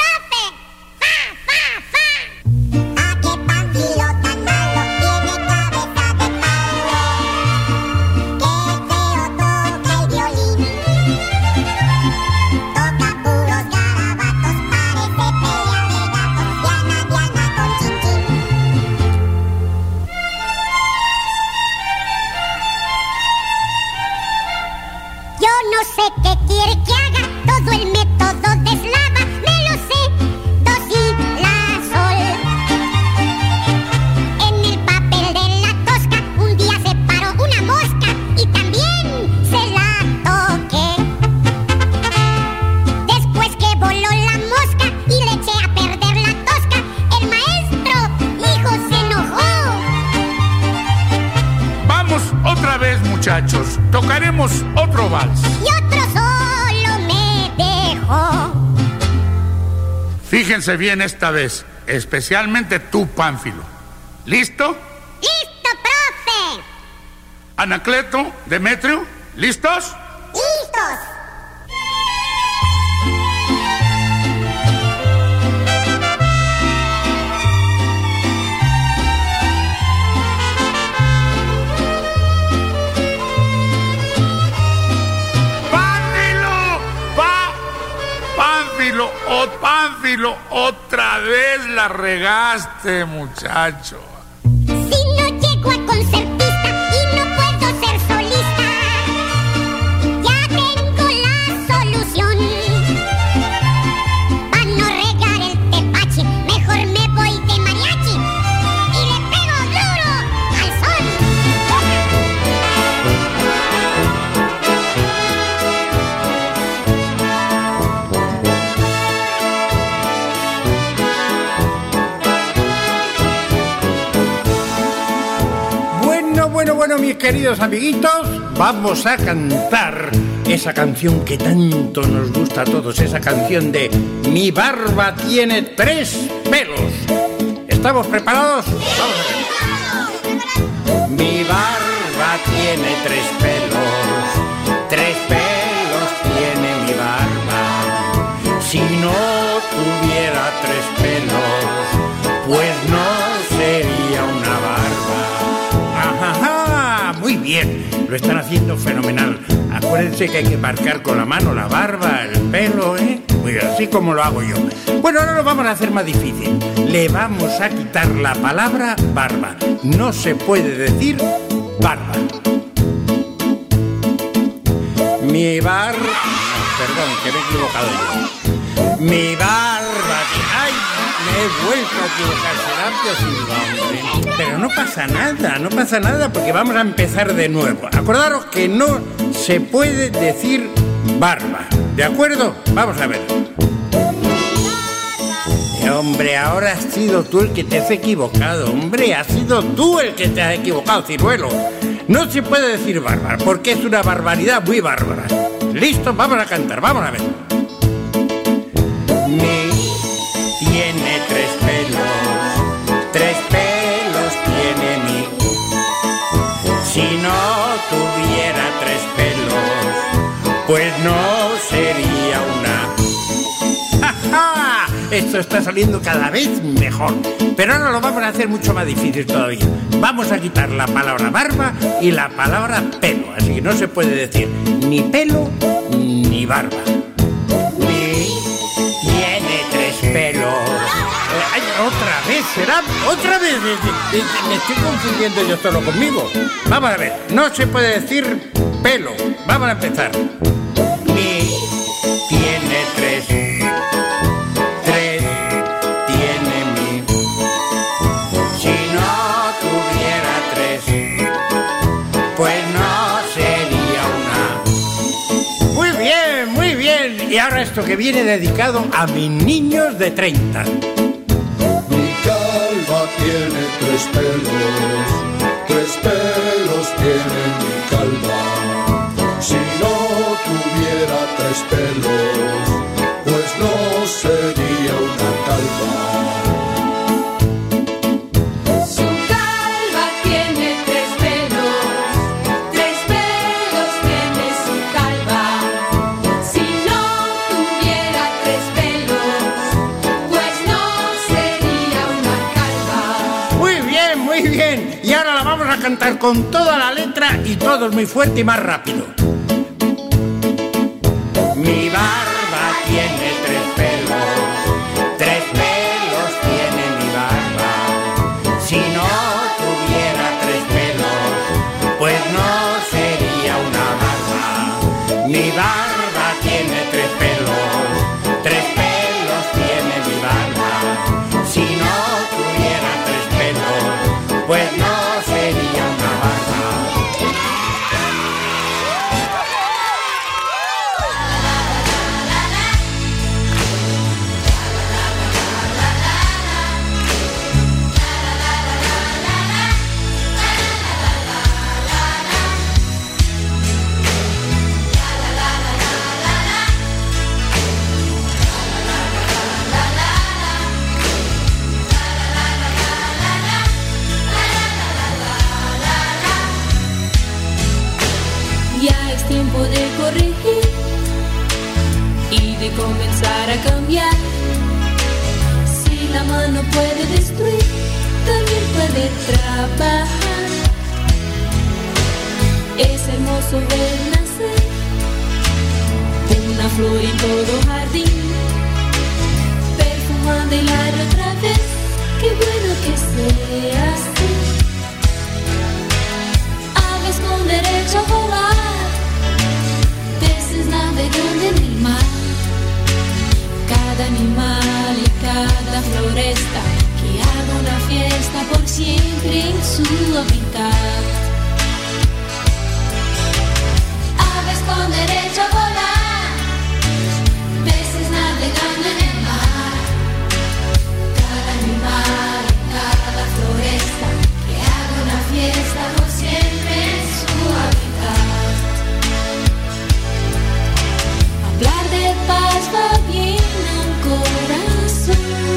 fa. ¿A qué Pánfilo tan malo tiene cabeza de palo? Qué feo toca el violín. Toca puros garabatos, parece pelea de gatos. Diana con chin chin. Yo no sé qué quiere que haga, todo el método de Slava me lo sé, do, si, la, sol. En el papel de la tosca un día se paró una mosca y también se la toqué. Después que voló la mosca y le eché a perder la tosca, el maestro hijo se enojó. Vamos otra vez, muchachos. Tocaremos otro vals. Y otro solo me dejó. Fíjense bien esta vez, especialmente tú, Pánfilo. ¿Listo? ¡Listo, profe! Anacleto, Demetrio, ¿listos? ¡Listos! Pánfilo, otra vez la regaste, muchacho. Si no llego a concertista y no puedo ser solista, ya tengo la solución. Para no regar el tepache, mejor me voy de mariachi y le pego duro al son. Bueno, mis queridos amiguitos, vamos a cantar esa canción que tanto nos gusta a todos, esa canción de Mi barba tiene 3 pelos. ¿Estamos preparados? Vamos a ver. Mi barba tiene 3 pelos, 3 pelos tiene mi barba. Si no tuviera 3 pelos, pues no sería una barba. Muy bien, lo están haciendo fenomenal. Acuérdense que hay que marcar con la mano la barba, el pelo, Muy bien, así como lo hago yo. Bueno, ahora lo vamos a hacer más difícil. Le vamos a quitar la palabra barba. No se puede decir barba. Mi barba... Perdón, que me he equivocado yo. Mi barba... ¡Ay! Me he vuelto a equivocar, Serapio Silva, pero no pasa nada porque vamos a empezar de nuevo. Acordaros que no se puede decir barba, ¿de acuerdo? Vamos a ver. Hombre, ahora has sido tú el que te has equivocado, hombre, has sido tú el que te has equivocado, ciruelo. No se puede decir bárbara porque es una barbaridad muy bárbara. ¿Listo? Vamos a cantar, vamos a ver. Tiene 3 pelos tiene mi tuviera 3 pelos, pues no sería una. ¡Ja, ja! Esto está saliendo cada vez mejor. Pero ahora lo vamos a hacer mucho más difícil todavía. Vamos a quitar la palabra barba y la palabra pelo. Así que no se puede decir ni pelo ni barba. Ni tiene 3 pelos. Ay, otra vez, ¿será? Otra vez. Me estoy confundiendo yo solo conmigo. Vamos a ver, no se puede decir pelo. Vamos a empezar. Ni tiene 3. 3 tiene mi. Si no tuviera 3, pues no sería una. Muy bien, muy bien. Y ahora esto que viene dedicado a mis niños de 30. Tiene 3 pelos, 3 pelos tiene mi calva. Si no tuviera 3 pelos, pues no sería una calva. Su calva tiene 3 pelos, 3 pelos tiene su calva. Si no tuviera 3 pelos, pues no sería una calva. Muy bien, y ahora la vamos a cantar con toda la letra y todos muy fuerte y más rápido. Mi barba tiene 3 pelos, 3 pelos tiene mi barba. Si no tuviera 3 pelos, pues no sería una barba. Mi barba tiene 3 pelos, 3 pelos tiene mi barba. Si no tuviera 3 pelos, pues no sería una barba. Ya es tiempo de corregir y de comenzar a cambiar. Si la mano puede destruir, también puede trabajar. Es hermoso ver nacer una flor en todo jardín, perfumando el aire otra vez. Qué bueno que sea así. Aves con derecho a volar, peces navegando en el mar. Cada animal y cada floresta que haga una fiesta por siempre en su hábitat. Aves con derecho a volar, peces navegando en el mar. Cada animal y cada floresta que haga una fiesta por siempre en su hábitat. Hablar de paz va bien al corazón,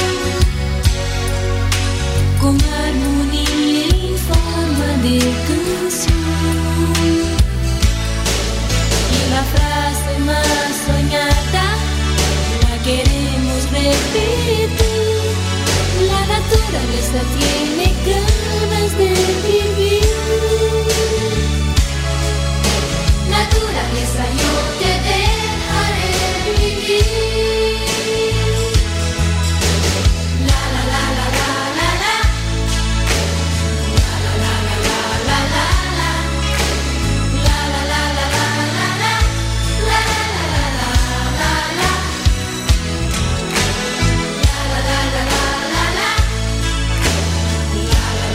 con armonía en forma de canción. Y la frase más soñada la queremos repetir: la naturaleza tiene ganas de vivir. Naturaleza, yo te dejaré vivir. La la la la la la la. La la la la la la la. La la la la la la la. La la la la la la. La la la la la la. La la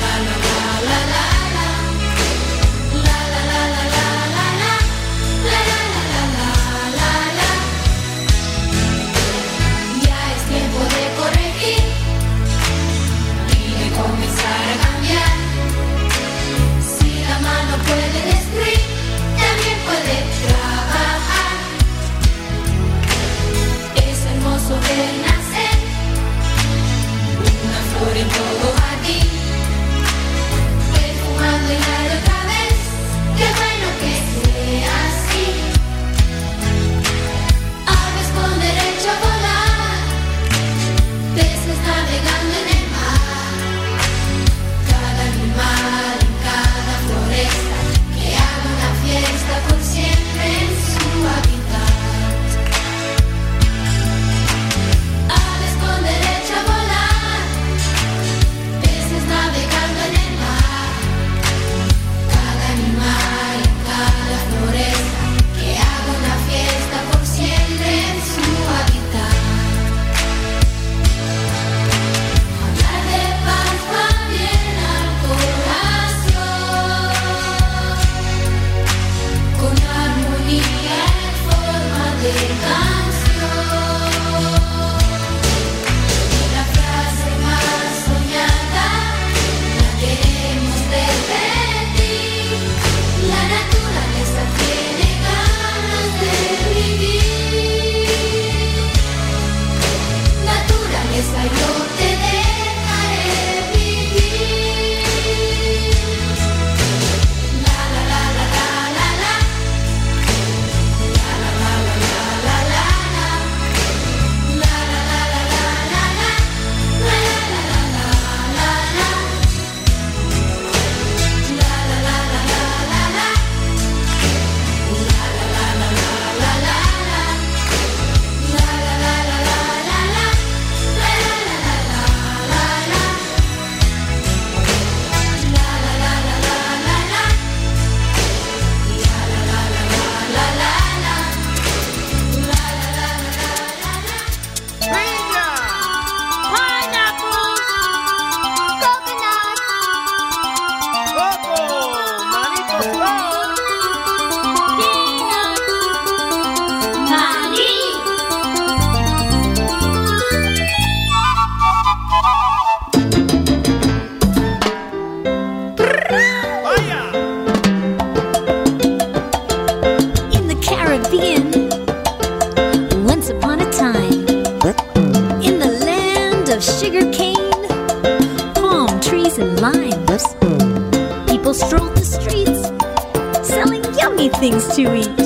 lives. People stroll the streets, selling yummy things to eat.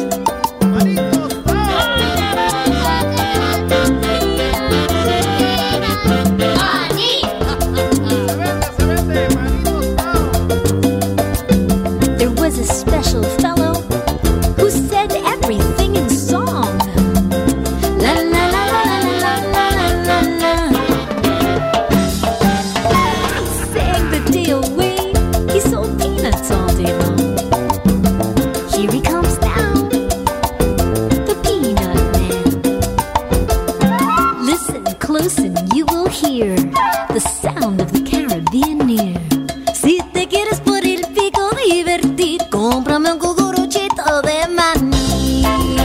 There was a special fellow who said everything in song. La la la la la la la la la. He sang the day away. He sold peanuts all day long. Here he comes now, the Peanut Man. Listen close and you will hear the sound of the Caribbean near. Si te quieres por el pico divertir, cómprame un cucuruchito de maní.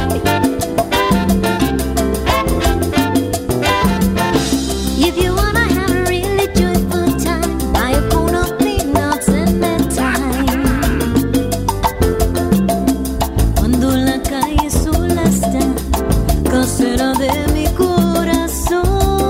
If you wanna have a really joyful time, buy a cone of peanuts and bedtime. Cuando la calle sola está, casera de mi corazón.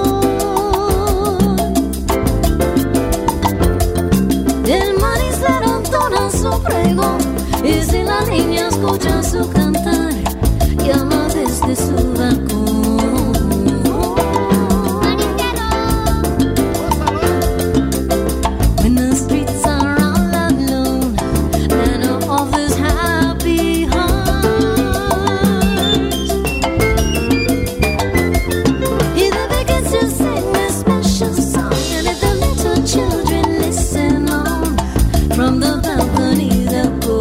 El manicero entona su pregón, y si la niña escucha su cantar, llama desde su balcón. When the streets are all alone and all this happy heart, if the begins to sing this special song, and if the little children listen on from the balcony they'll go.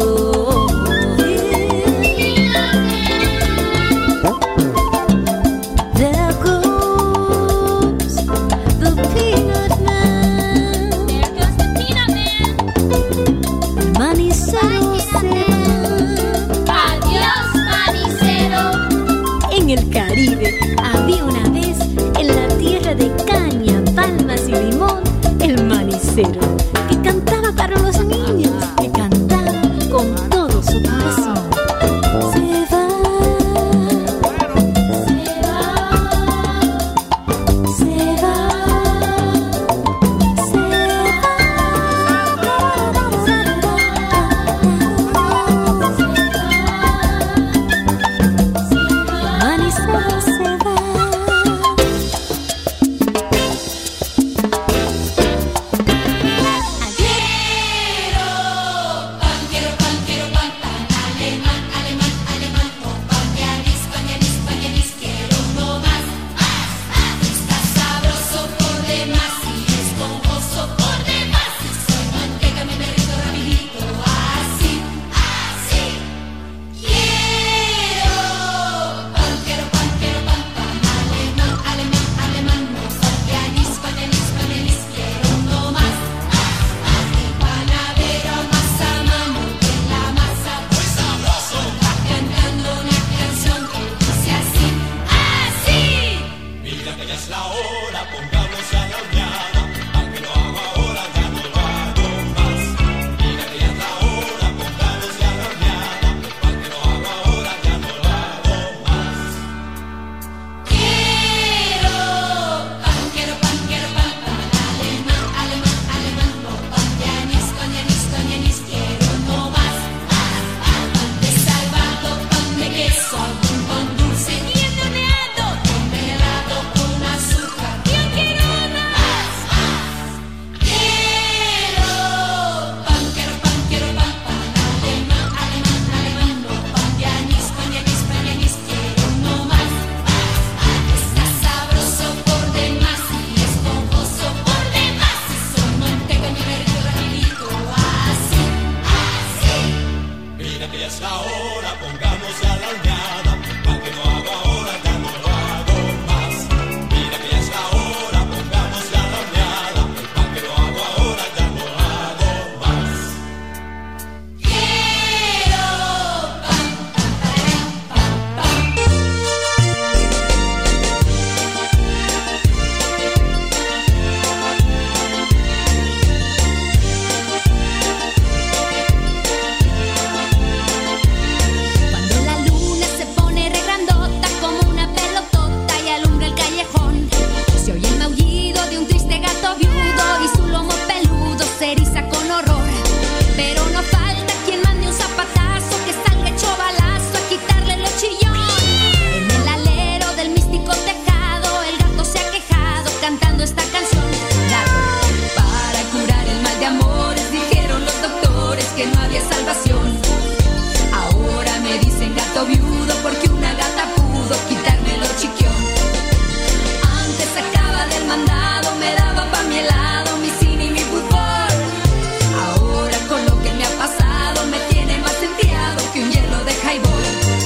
que no había salvación. Ahora me dicen gato viudo porque una gata pudo quitarme lo chiquión. Antes sacaba del mandado, me daba pa' mi helado, mi cine y mi fútbol. Ahora con lo que me ha pasado me tiene más enfriado que un hielo de highball.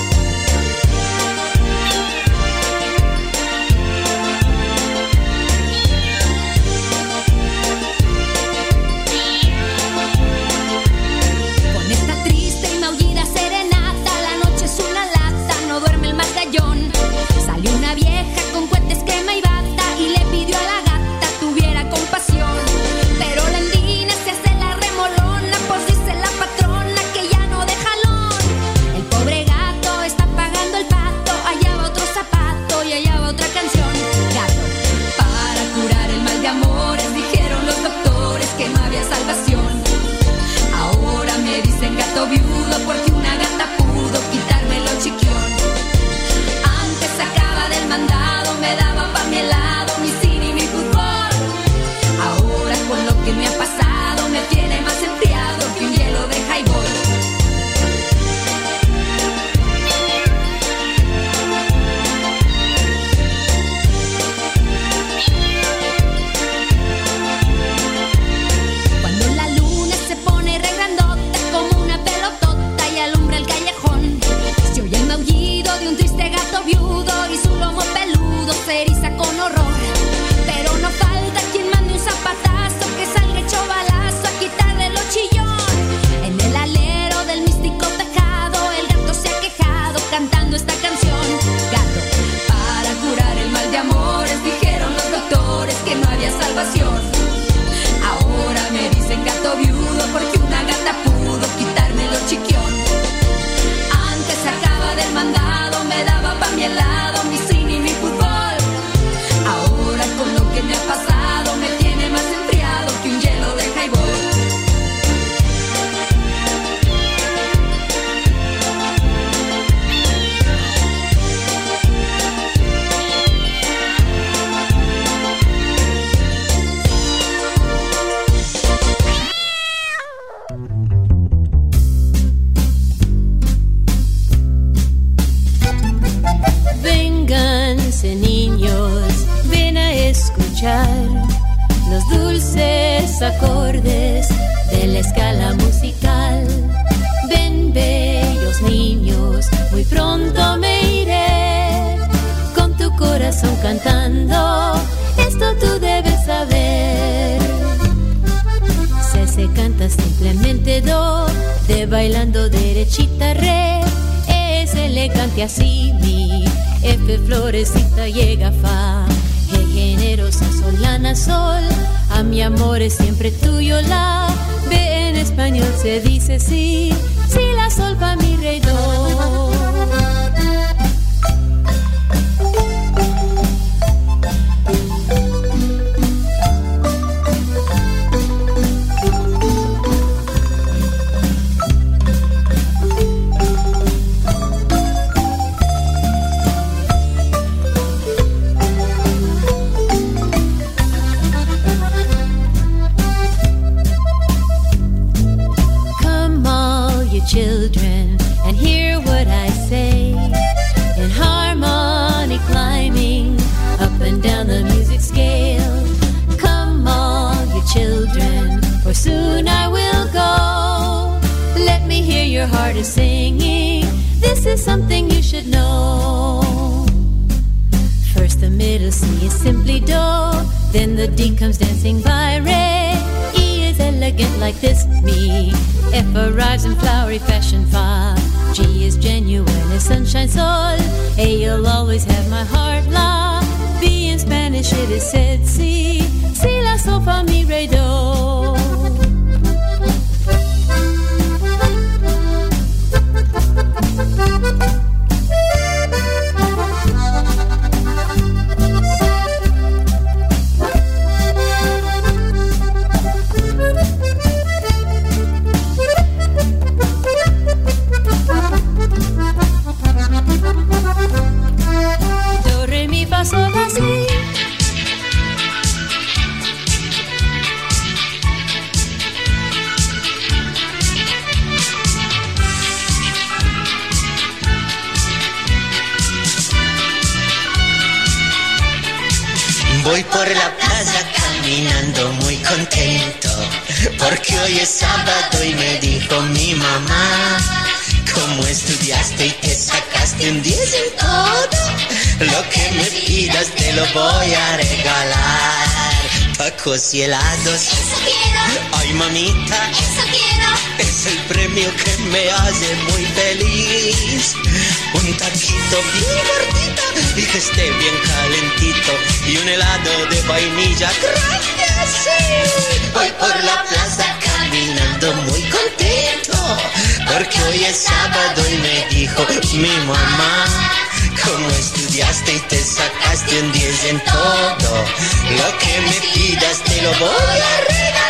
Salió una vieja con cohetes, crema y bata y le pidió a la gata tuviera compasión. Pero la andina se hace la remolona, pues dice la patrona que ya no de jalón. El pobre gato está pagando el pato, allá va otro zapato y allá va otra canción. Gato, para curar el mal de amores, dijeron los doctores que no había salvación. Ahora me dicen gato viudo porque una gata pudo quitarme lo chiquión. Sacaba del mandado, me daba pa' mi helado, mi cine y mi fútbol. Ahora con lo que me ha pasado me tiene más enfriado que un hielo de highball. Cuando la luna se pone re grandota como una pelotota y alumbra el callejón, se oye el maullido de un triste gato viudo y su lomo peludo se eriza con horror. Pero no falta quien mande un zapatazo que salga hecho balazo a quitarle lo chillón. En el alero del místico tejado el gato se ha quejado cantando esta canción. Gato, para curar el mal de amores, dijeron los doctores que no había salvación. Ahora me dicen gato viudo porque una gata pudo quitarme lo chiquión. Antes sacaba del mandado, me daba pa' mi helado, mi cine y mi fútbol. Ahora con lo que me ha pasado me tiene más enfriado que un hielo de highball. Vénganse niños, ven a escuchar los dulces acordes de la escala musical. Ven bellos niños, muy pronto me iré con tu corazón cantando, esto tú debes saber. Se canta simplemente do, de bailando derechita re, es elegante así mi, F florecita llega fa, G generosa sol lana sol, a mi amor es siempre tuyo la, B en español se dice sí, si la sol fa mi rey do. Children, and hear what I say in harmony climbing up and down the music scale. Come all you children, for soon I will go. Let me hear your heart is singing, this is something you should know. First the middle C is simply do, then the D comes dancing by re, E is elegant like this me, F arrives in flowery fashion fa, G is genuine as sunshine sol, A you'll always have my heart la, B in Spanish it is said si, si la sol fa mi re do. Voy por la plaza caminando muy contento, porque hoy es sábado y me dijo mi mamá: como estudiaste y te sacaste un 10 en todo, lo que me pidas te lo voy a regalar. Tacos y helados, eso quiero. Ay mamita, Eso quiero. es el premio que me hace muy feliz. Un taquito bien gordito y que esté bien calentito, y un helado de vainilla grande así. Voy por la plaza caminando muy contento, porque hoy es sábado y me dijo mi mamá: como estudiaste y te sacaste un 10 en todo, lo que me pidas te lo voy a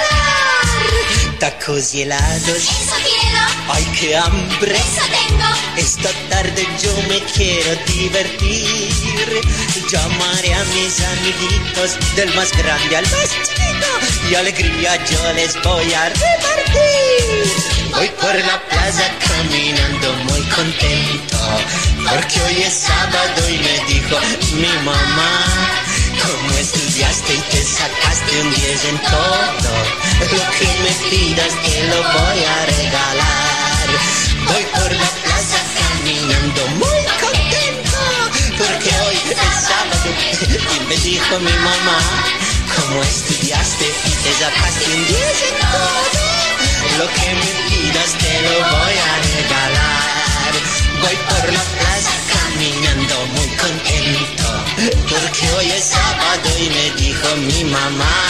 regalar. Tacos y helados, Eso quiero. ay qué hambre, Eso tengo. esta tarde yo me quiero divertir. Llamaré a mis amiguitos, del más grande al más chiquito, y alegría yo les voy a repartir. Voy por la plaza caminando muy contento, porque hoy es sábado y me dijo mi mamá: como estudiaste y te sacaste un 10 en todo, lo que me pidas te lo voy a regalar. Voy por la plaza caminando muy contento, porque hoy es sábado y me dijo mi mamá: como estudiaste y te sacaste un 10 en todo, lo que me pidas te lo voy a regalar. Voy por la plaza caminando muy contento, porque hoy es sábado y me dijo mi mamá: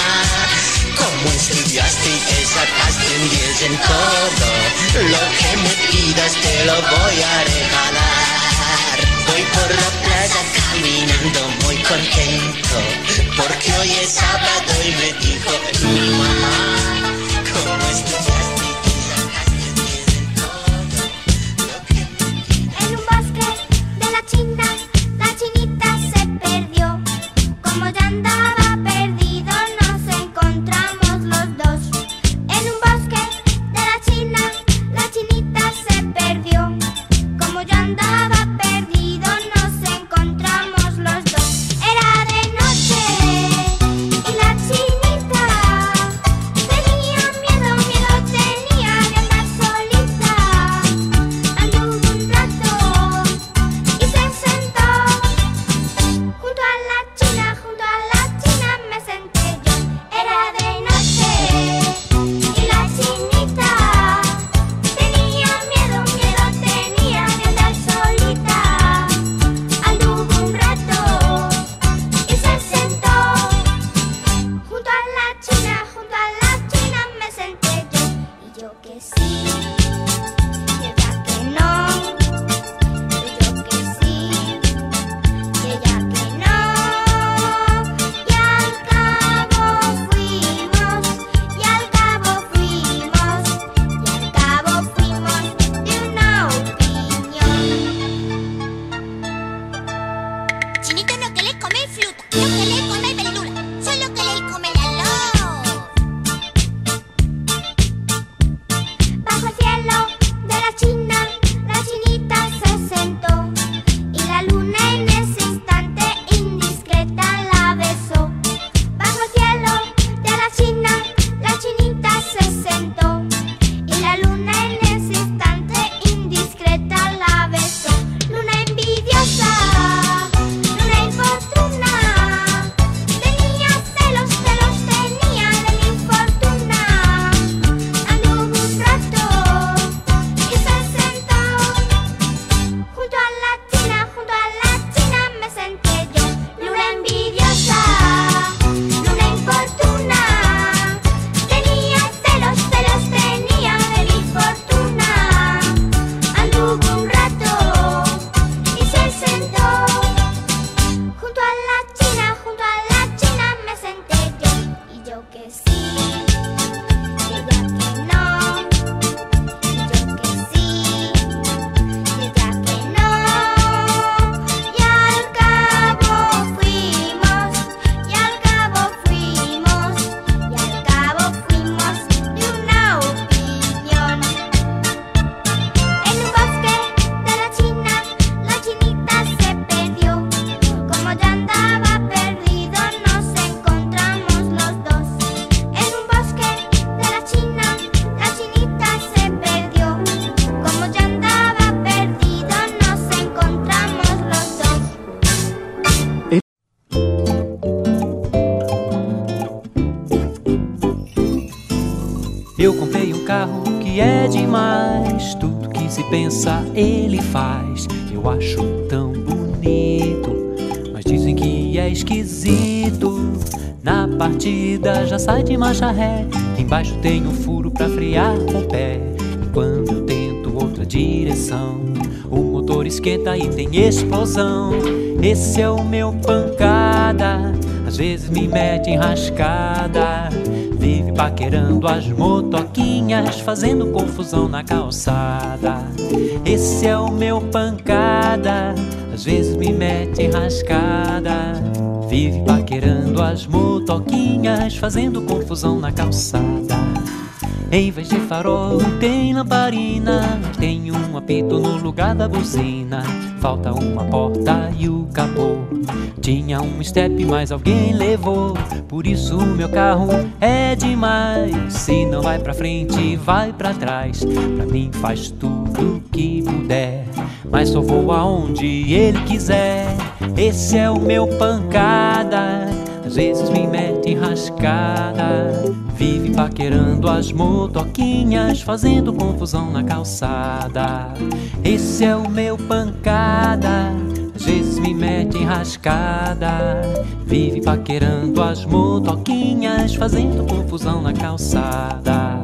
como estudiaste y te sacaste un 10 en todo, lo que me pidas te lo voy a regalar. Voy por la plaza caminando muy contento, porque hoy es sábado y me dijo mi mamá: como estudiaste y te sacaste un 10 en todo, lo que me pidas. En un bosque de la China, la chinita se perdió. Como ya andaba perdido, nos encontramos los dos. En un bosque de la China, la chinita se perdió. Como ya andaba perdido, nos encontramos los dos. Era de noche y la chinita tenía miedo, miedo tenía de andar solita. Anduvo un rato y se sentó junto a la china me senté yo. Era de noche y la chinita tenía miedo, miedo tenía de andar solita. Anduvo un rato y se sentó junto a la china me senté yo. Y yo que sí, y ella que no, y yo que sí, y ella que no. Y al cabo fuimos, y al cabo fuimos, y al cabo fuimos de una opinión. Chinito no que le come fruta, no que le come verdura, solo que le come la luz. Bajo el cielo comprei um carro que é demais. Tudo que se pensa ele faz. Eu acho tão bonito, mas dizem que é esquisito. Na partida já sai de marcha ré. Embaixo tem um furo pra frear o pé. E quando eu tento outra direção, o motor esquenta e tem explosão. Esse é o meu pancada, às vezes me mete enrascada. Vive paquerando as motoquinhas, fazendo confusão na calçada. Esse é o meu pancada, às vezes me mete enrascada. Vive paquerando as motoquinhas, fazendo confusão na calçada. Em vez de farol tem lamparina, tem um apito no lugar da buzina. Falta uma porta e o capô. Tinha um step, mas alguém levou. Por isso o meu carro é demais. Se não vai pra frente, vai pra trás. Pra mim faz tudo que puder, mas só vou aonde ele quiser. Esse é o meu pancada, às vezes me mete enrascada. Vive paquerando as motoquinhas, fazendo confusão na calçada. Esse é o meu pancada, às vezes me mete enrascada. Vive paquerando as motoquinhas, fazendo confusão na calçada.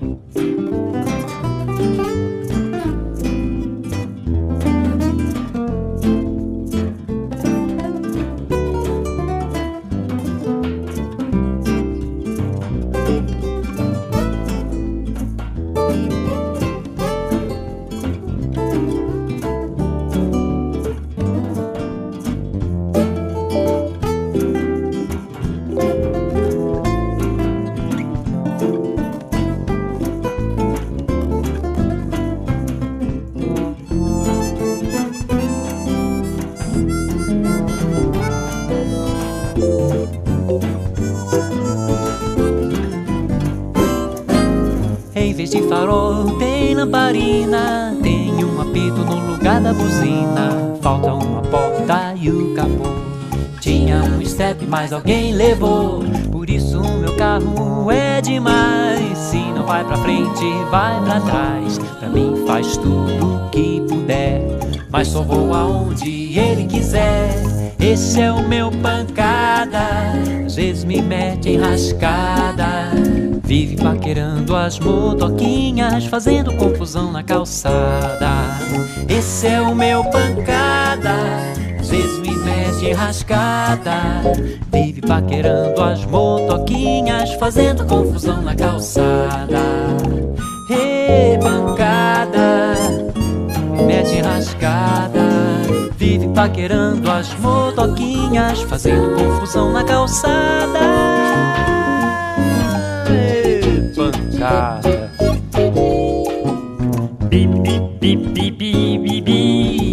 Em vez de farol tem lamparina, tem um apito no lugar da buzina. Falta uma porta e o capô. Tinha um step, mas alguém levou. Por isso o meu carro é demais. Se não vai pra frente, vai pra trás. Pra mim faz tudo que puder, mas só vou aonde ele quiser. Esse é o meu pancada, às vezes me mete enrascada. Vive paquerando as motoquinhas, fazendo confusão na calçada. Esse é o meu pancada, às vezes me mete enrascada. Vive paquerando as motoquinhas, fazendo confusão na calçada. Ei, pancada, me mete enrascada. Vive paquerando as motoquinhas, fazendo confusão na calçada. Pancada. Bi bi bi bi bi bi bi.